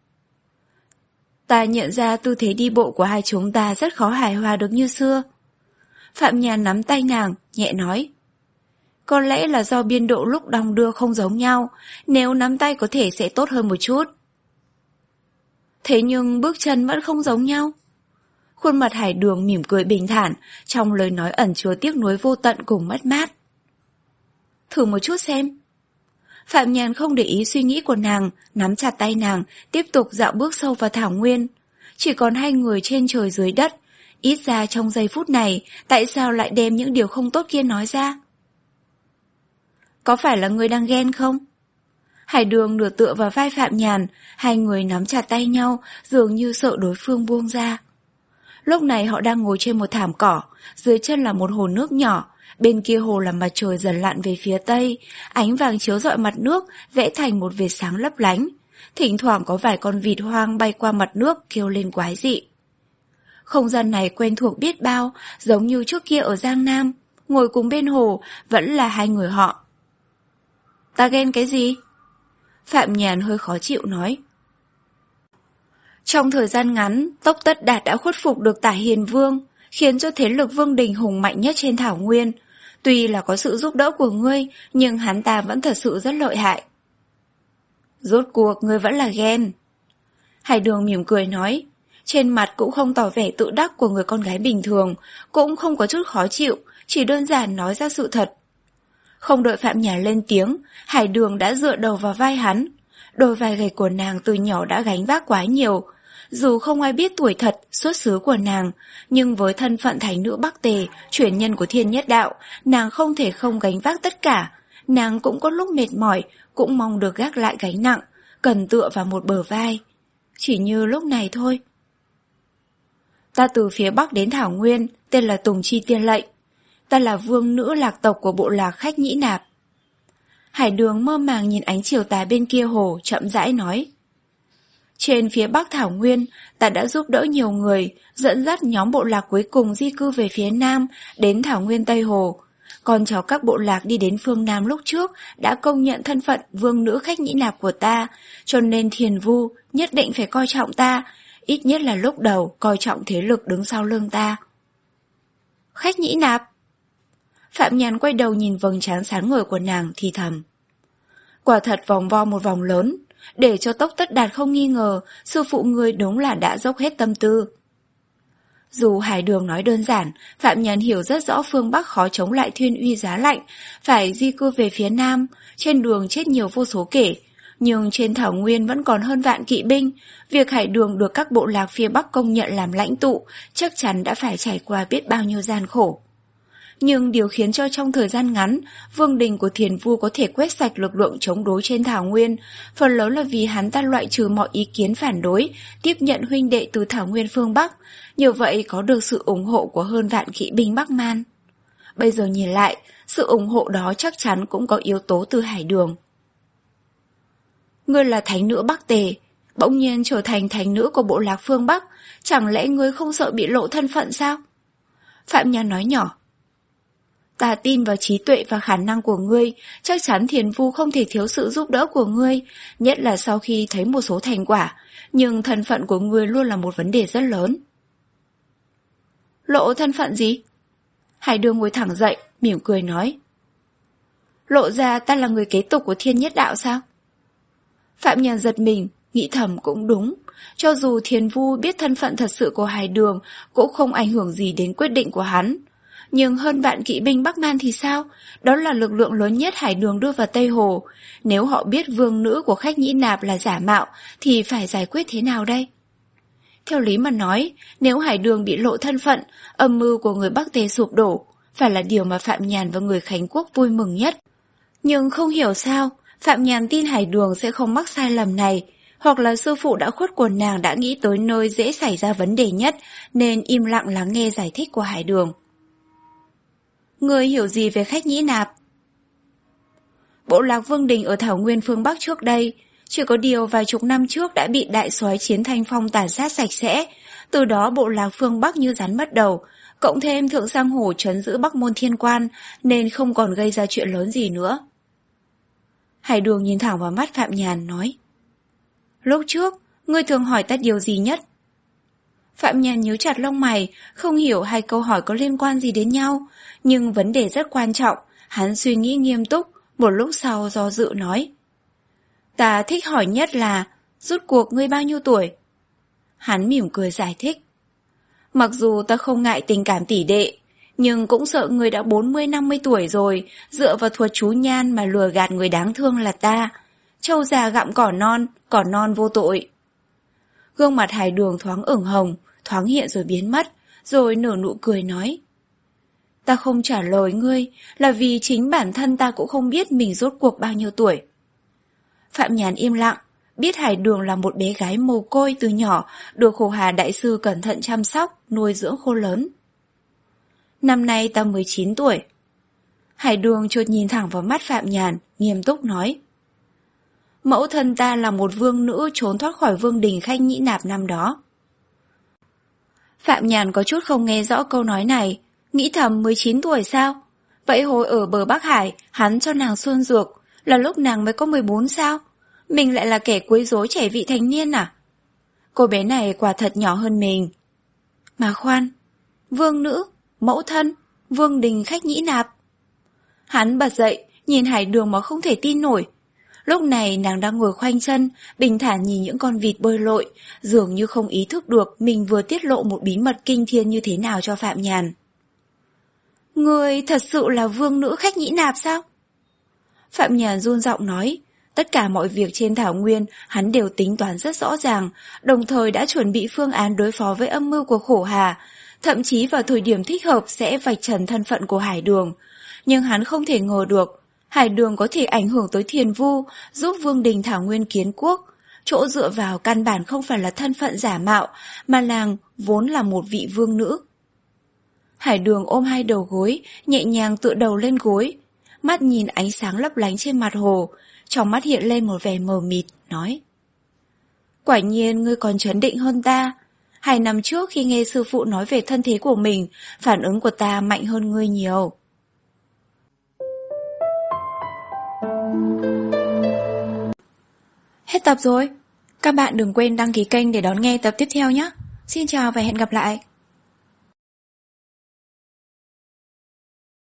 Ta nhận ra tư thế đi bộ của hai chúng ta rất khó hài hòa được như xưa. Phạm Nhàn nắm tay nàng, nhẹ nói. Có lẽ là do biên độ lúc đong đưa không giống nhau, nếu nắm tay có thể sẽ tốt hơn một chút. Thế nhưng bước chân vẫn không giống nhau. Khuôn mặt Hải Đường mỉm cười bình thản, trong lời nói ẩn chứa tiếc nuối vô tận cùng mất mát. Thử một chút xem. Phạm Nhàn không để ý suy nghĩ của nàng, nắm chặt tay nàng, tiếp tục dạo bước sâu vào thảo nguyên. Chỉ còn hai người trên trời dưới đất, ít ra trong giây phút này, tại sao lại đem những điều không tốt kia nói ra? Có phải là ngươi đang ghen không? Hải Đường nửa tựa vào vai Phạm Nhàn, hai người nắm chặt tay nhau, dường như sợ đối phương buông ra. Lúc này họ đang ngồi trên một thảm cỏ, dưới chân là một hồ nước nhỏ, bên kia hồ là mặt trời dần lặn về phía tây, ánh vàng chiếu rọi mặt nước, vẽ thành một vệt sáng lấp lánh. Thỉnh thoảng có vài con vịt hoang bay qua mặt nước kêu lên quái dị. Không gian này quen thuộc biết bao, giống như trước kia ở Giang Nam, ngồi cùng bên hồ vẫn là hai người họ. Ta ghen cái gì? Phạm Nhàn hơi khó chịu nói. Trong thời gian ngắn, Tốc Tất Đạt đã khuất phục được Tả Hiền Vương, khiến cho thế lực vương đình hùng mạnh nhất trên thảo nguyên. Tuy là có sự giúp đỡ của ngươi, nhưng hắn ta vẫn thật sự rất lợi hại. Rốt cuộc ngươi vẫn là ghen. Hải Đường mỉm cười nói, trên mặt cũng không tỏ vẻ tự đắc của người con gái bình thường, cũng không có chút khó chịu, chỉ đơn giản nói ra sự thật. Không đợi Phạm Nhàn lên tiếng, Hải Đường đã dựa đầu vào vai hắn. Đôi vai gầy của nàng từ nhỏ đã gánh vác quá nhiều. Dù không ai biết tuổi thật, xuất xứ của nàng, nhưng với thân phận thánh nữ Bắc Tề, truyền nhân của Thiên Nhất Đạo, nàng không thể không gánh vác tất cả. Nàng cũng có lúc mệt mỏi, cũng mong được gác lại gánh nặng, cần tựa vào một bờ vai. Chỉ như lúc này thôi. Ta từ phía Bắc đến Thảo Nguyên, tên là Tùng Chi Tiên Lệnh. Ta là vương nữ lạc tộc của bộ lạc Khách Nhĩ Nạp. Hải Đường mơ màng nhìn ánh chiều tà bên kia hồ, chậm rãi nói. Trên phía Bắc Thảo Nguyên, ta đã giúp đỡ nhiều người, dẫn dắt nhóm bộ lạc cuối cùng di cư về phía Nam, đến Thảo Nguyên Tây Hồ. Con cháu các bộ lạc đi đến phương Nam lúc trước đã công nhận thân phận vương nữ Khách Nhĩ Nạp của ta, cho nên Thiền Vu nhất định phải coi trọng ta, ít nhất là lúc đầu coi trọng thế lực đứng sau lưng ta. Khách Nhĩ Nạp? Phạm Nhàn quay đầu nhìn vầng trán sáng ngời của nàng thì thầm. Quả thật vòng vo một vòng lớn, để cho Tốc Tất Đạt không nghi ngờ, sư phụ ngươi đúng là đã dốc hết tâm tư. Dù Hải Đường nói đơn giản, Phạm Nhàn hiểu rất rõ phương Bắc khó chống lại thiên uy giá lạnh, phải di cư về phía Nam, trên đường chết nhiều vô số kể. Nhưng trên thảo nguyên vẫn còn hơn vạn kỵ binh, việc Hải Đường được các bộ lạc phía Bắc công nhận làm lãnh tụ chắc chắn đã phải trải qua biết bao nhiêu gian khổ. Nhưng điều khiến cho trong thời gian ngắn, vương đình của Thiền Vu có thể quét sạch lực lượng chống đối trên thảo nguyên, phần lớn là vì hắn ta loại trừ mọi ý kiến phản đối, tiếp nhận huynh đệ từ thảo nguyên phương Bắc, như vậy có được sự ủng hộ của hơn vạn kỵ binh Bắc Man. Bây giờ nhìn lại, sự ủng hộ đó chắc chắn cũng có yếu tố từ Hải Đường. Ngươi là thánh nữ Bắc Tề, bỗng nhiên trở thành thánh nữ của bộ lạc phương Bắc, chẳng lẽ ngươi không sợ bị lộ thân phận sao? Phạm Nhan nói nhỏ. Ta tin vào trí tuệ và khả năng của ngươi, chắc chắn Thiền Vu không thể thiếu sự giúp đỡ của ngươi, nhất là sau khi thấy một số thành quả, nhưng thân phận của ngươi luôn là một vấn đề rất lớn. Lộ thân phận gì? Hải Đường ngồi thẳng dậy, mỉm cười nói. Lộ ra ta là người kế tục của Thiên Nhất Đạo sao? Phạm Nhan giật mình, nghĩ thầm cũng đúng. Cho dù Thiền Vu biết thân phận thật sự của Hải Đường cũng không ảnh hưởng gì đến quyết định của hắn. Nhưng hơn vạn kỵ binh Bắc Man thì sao? Đó là lực lượng lớn nhất Hải Đường đưa vào Tây Hồ. Nếu họ biết vương nữ của khách Nhĩ Nạp là giả mạo thì phải giải quyết thế nào đây? Theo lý mà nói, nếu Hải Đường bị lộ thân phận, âm mưu của người Bắc Tề sụp đổ, phải là điều mà Phạm Nhàn và người Khánh Quốc vui mừng nhất. Nhưng không hiểu sao, Phạm Nhàn tin Hải Đường sẽ không mắc sai lầm này, hoặc là sư phụ đã khuất của nàng đã nghĩ tới nơi dễ xảy ra vấn đề nhất, nên im lặng lắng nghe giải thích của Hải Đường. Người hiểu gì về khách Nhĩ Nạp? Bộ lạc Vương Đình ở Thảo Nguyên phương Bắc trước đây, chỉ có điều vài chục năm trước đã bị đại soái Chiến Thanh Phong tàn sát sạch sẽ, từ đó bộ lạc phương Bắc như rắn mất đầu, cộng thêm Thượng Sang Hổ trấn giữ Bắc Môn Thiên Quan, nên không còn gây ra chuyện lớn gì nữa. Hải Đường nhìn thẳng vào mắt Phạm Nhàn nói. Lúc trước, ngươi thường hỏi ta điều gì nhất? Phạm Nhàn nhíu chặt lông mày, không hiểu hai câu hỏi có liên quan gì đến nhau, nhưng vấn đề rất quan trọng, hắn suy nghĩ nghiêm túc, một lúc sau do dự nói. Ta thích hỏi nhất là, rốt cuộc ngươi bao nhiêu tuổi? Hắn mỉm cười giải thích. Mặc dù ta không ngại tình cảm tỷ đệ, nhưng cũng sợ ngươi đã bốn mươi năm mươi tuổi rồi, dựa vào thuật chú nhan mà lừa gạt người đáng thương là ta. Trâu già gặm cỏ non, cỏ non vô tội. Gương mặt Hải Đường thoáng ửng hồng, thoáng hiện rồi biến mất, rồi nở nụ cười nói. Ta không trả lời ngươi là vì chính bản thân ta cũng không biết mình rốt cuộc bao nhiêu tuổi. Phạm Nhàn im lặng, biết Hải Đường là một bé gái mồ côi từ nhỏ, được Khổ Hà đại sư cẩn thận chăm sóc, nuôi dưỡng khôn lớn. Năm nay ta mười chín tuổi. Hải Đường chợt nhìn thẳng vào mắt Phạm Nhàn, nghiêm túc nói. Mẫu thân ta là một vương nữ trốn thoát khỏi vương đình khách Nhĩ Nạp năm đó. Phạm Nhàn có chút không nghe rõ câu nói này, nghĩ thầm mười chín tuổi sao? Vậy hồi ở bờ Bắc Hải, hắn cho nàng xuân dược, là lúc nàng mới có mười bốn sao? Mình lại là kẻ quấy rối trẻ vị thành niên à? Cô bé này quả thật nhỏ hơn mình. Mà khoan, vương nữ, mẫu thân, vương đình khách Nhĩ Nạp. Hắn bật dậy, nhìn Hải Đường mà không thể tin nổi. Lúc này nàng đang ngồi khoanh chân, bình thản nhìn những con vịt bơi lội, dường như không ý thức được mình vừa tiết lộ một bí mật kinh thiên như thế nào cho Phạm Nhàn. Ngươi thật sự là vương nữ khách Nhĩ Nạp sao? Phạm Nhàn run giọng nói, tất cả mọi việc trên thảo nguyên hắn đều tính toán rất rõ ràng, đồng thời đã chuẩn bị phương án đối phó với âm mưu của Khổ Hà, thậm chí vào thời điểm thích hợp sẽ vạch trần thân phận của Hải Đường. Nhưng hắn không thể ngờ được, Hải Đường có thể ảnh hưởng tới Thiền Vu, giúp vương đình thảo nguyên kiến quốc. Chỗ dựa vào căn bản không phải là thân phận giả mạo, mà nàng vốn là một vị vương nữ. Hải Đường ôm hai đầu gối, nhẹ nhàng tựa đầu lên gối, mắt nhìn ánh sáng lấp lánh trên mặt hồ, trong mắt hiện lên một vẻ mờ mịt, nói. Quả nhiên ngươi còn trấn định hơn ta. Hai năm trước khi nghe sư phụ nói về thân thế của mình, phản ứng của ta mạnh hơn ngươi nhiều. Hết tập rồi. Các bạn đừng quên đăng ký kênh để đón nghe tập tiếp theo nhé. Xin chào và hẹn gặp lại.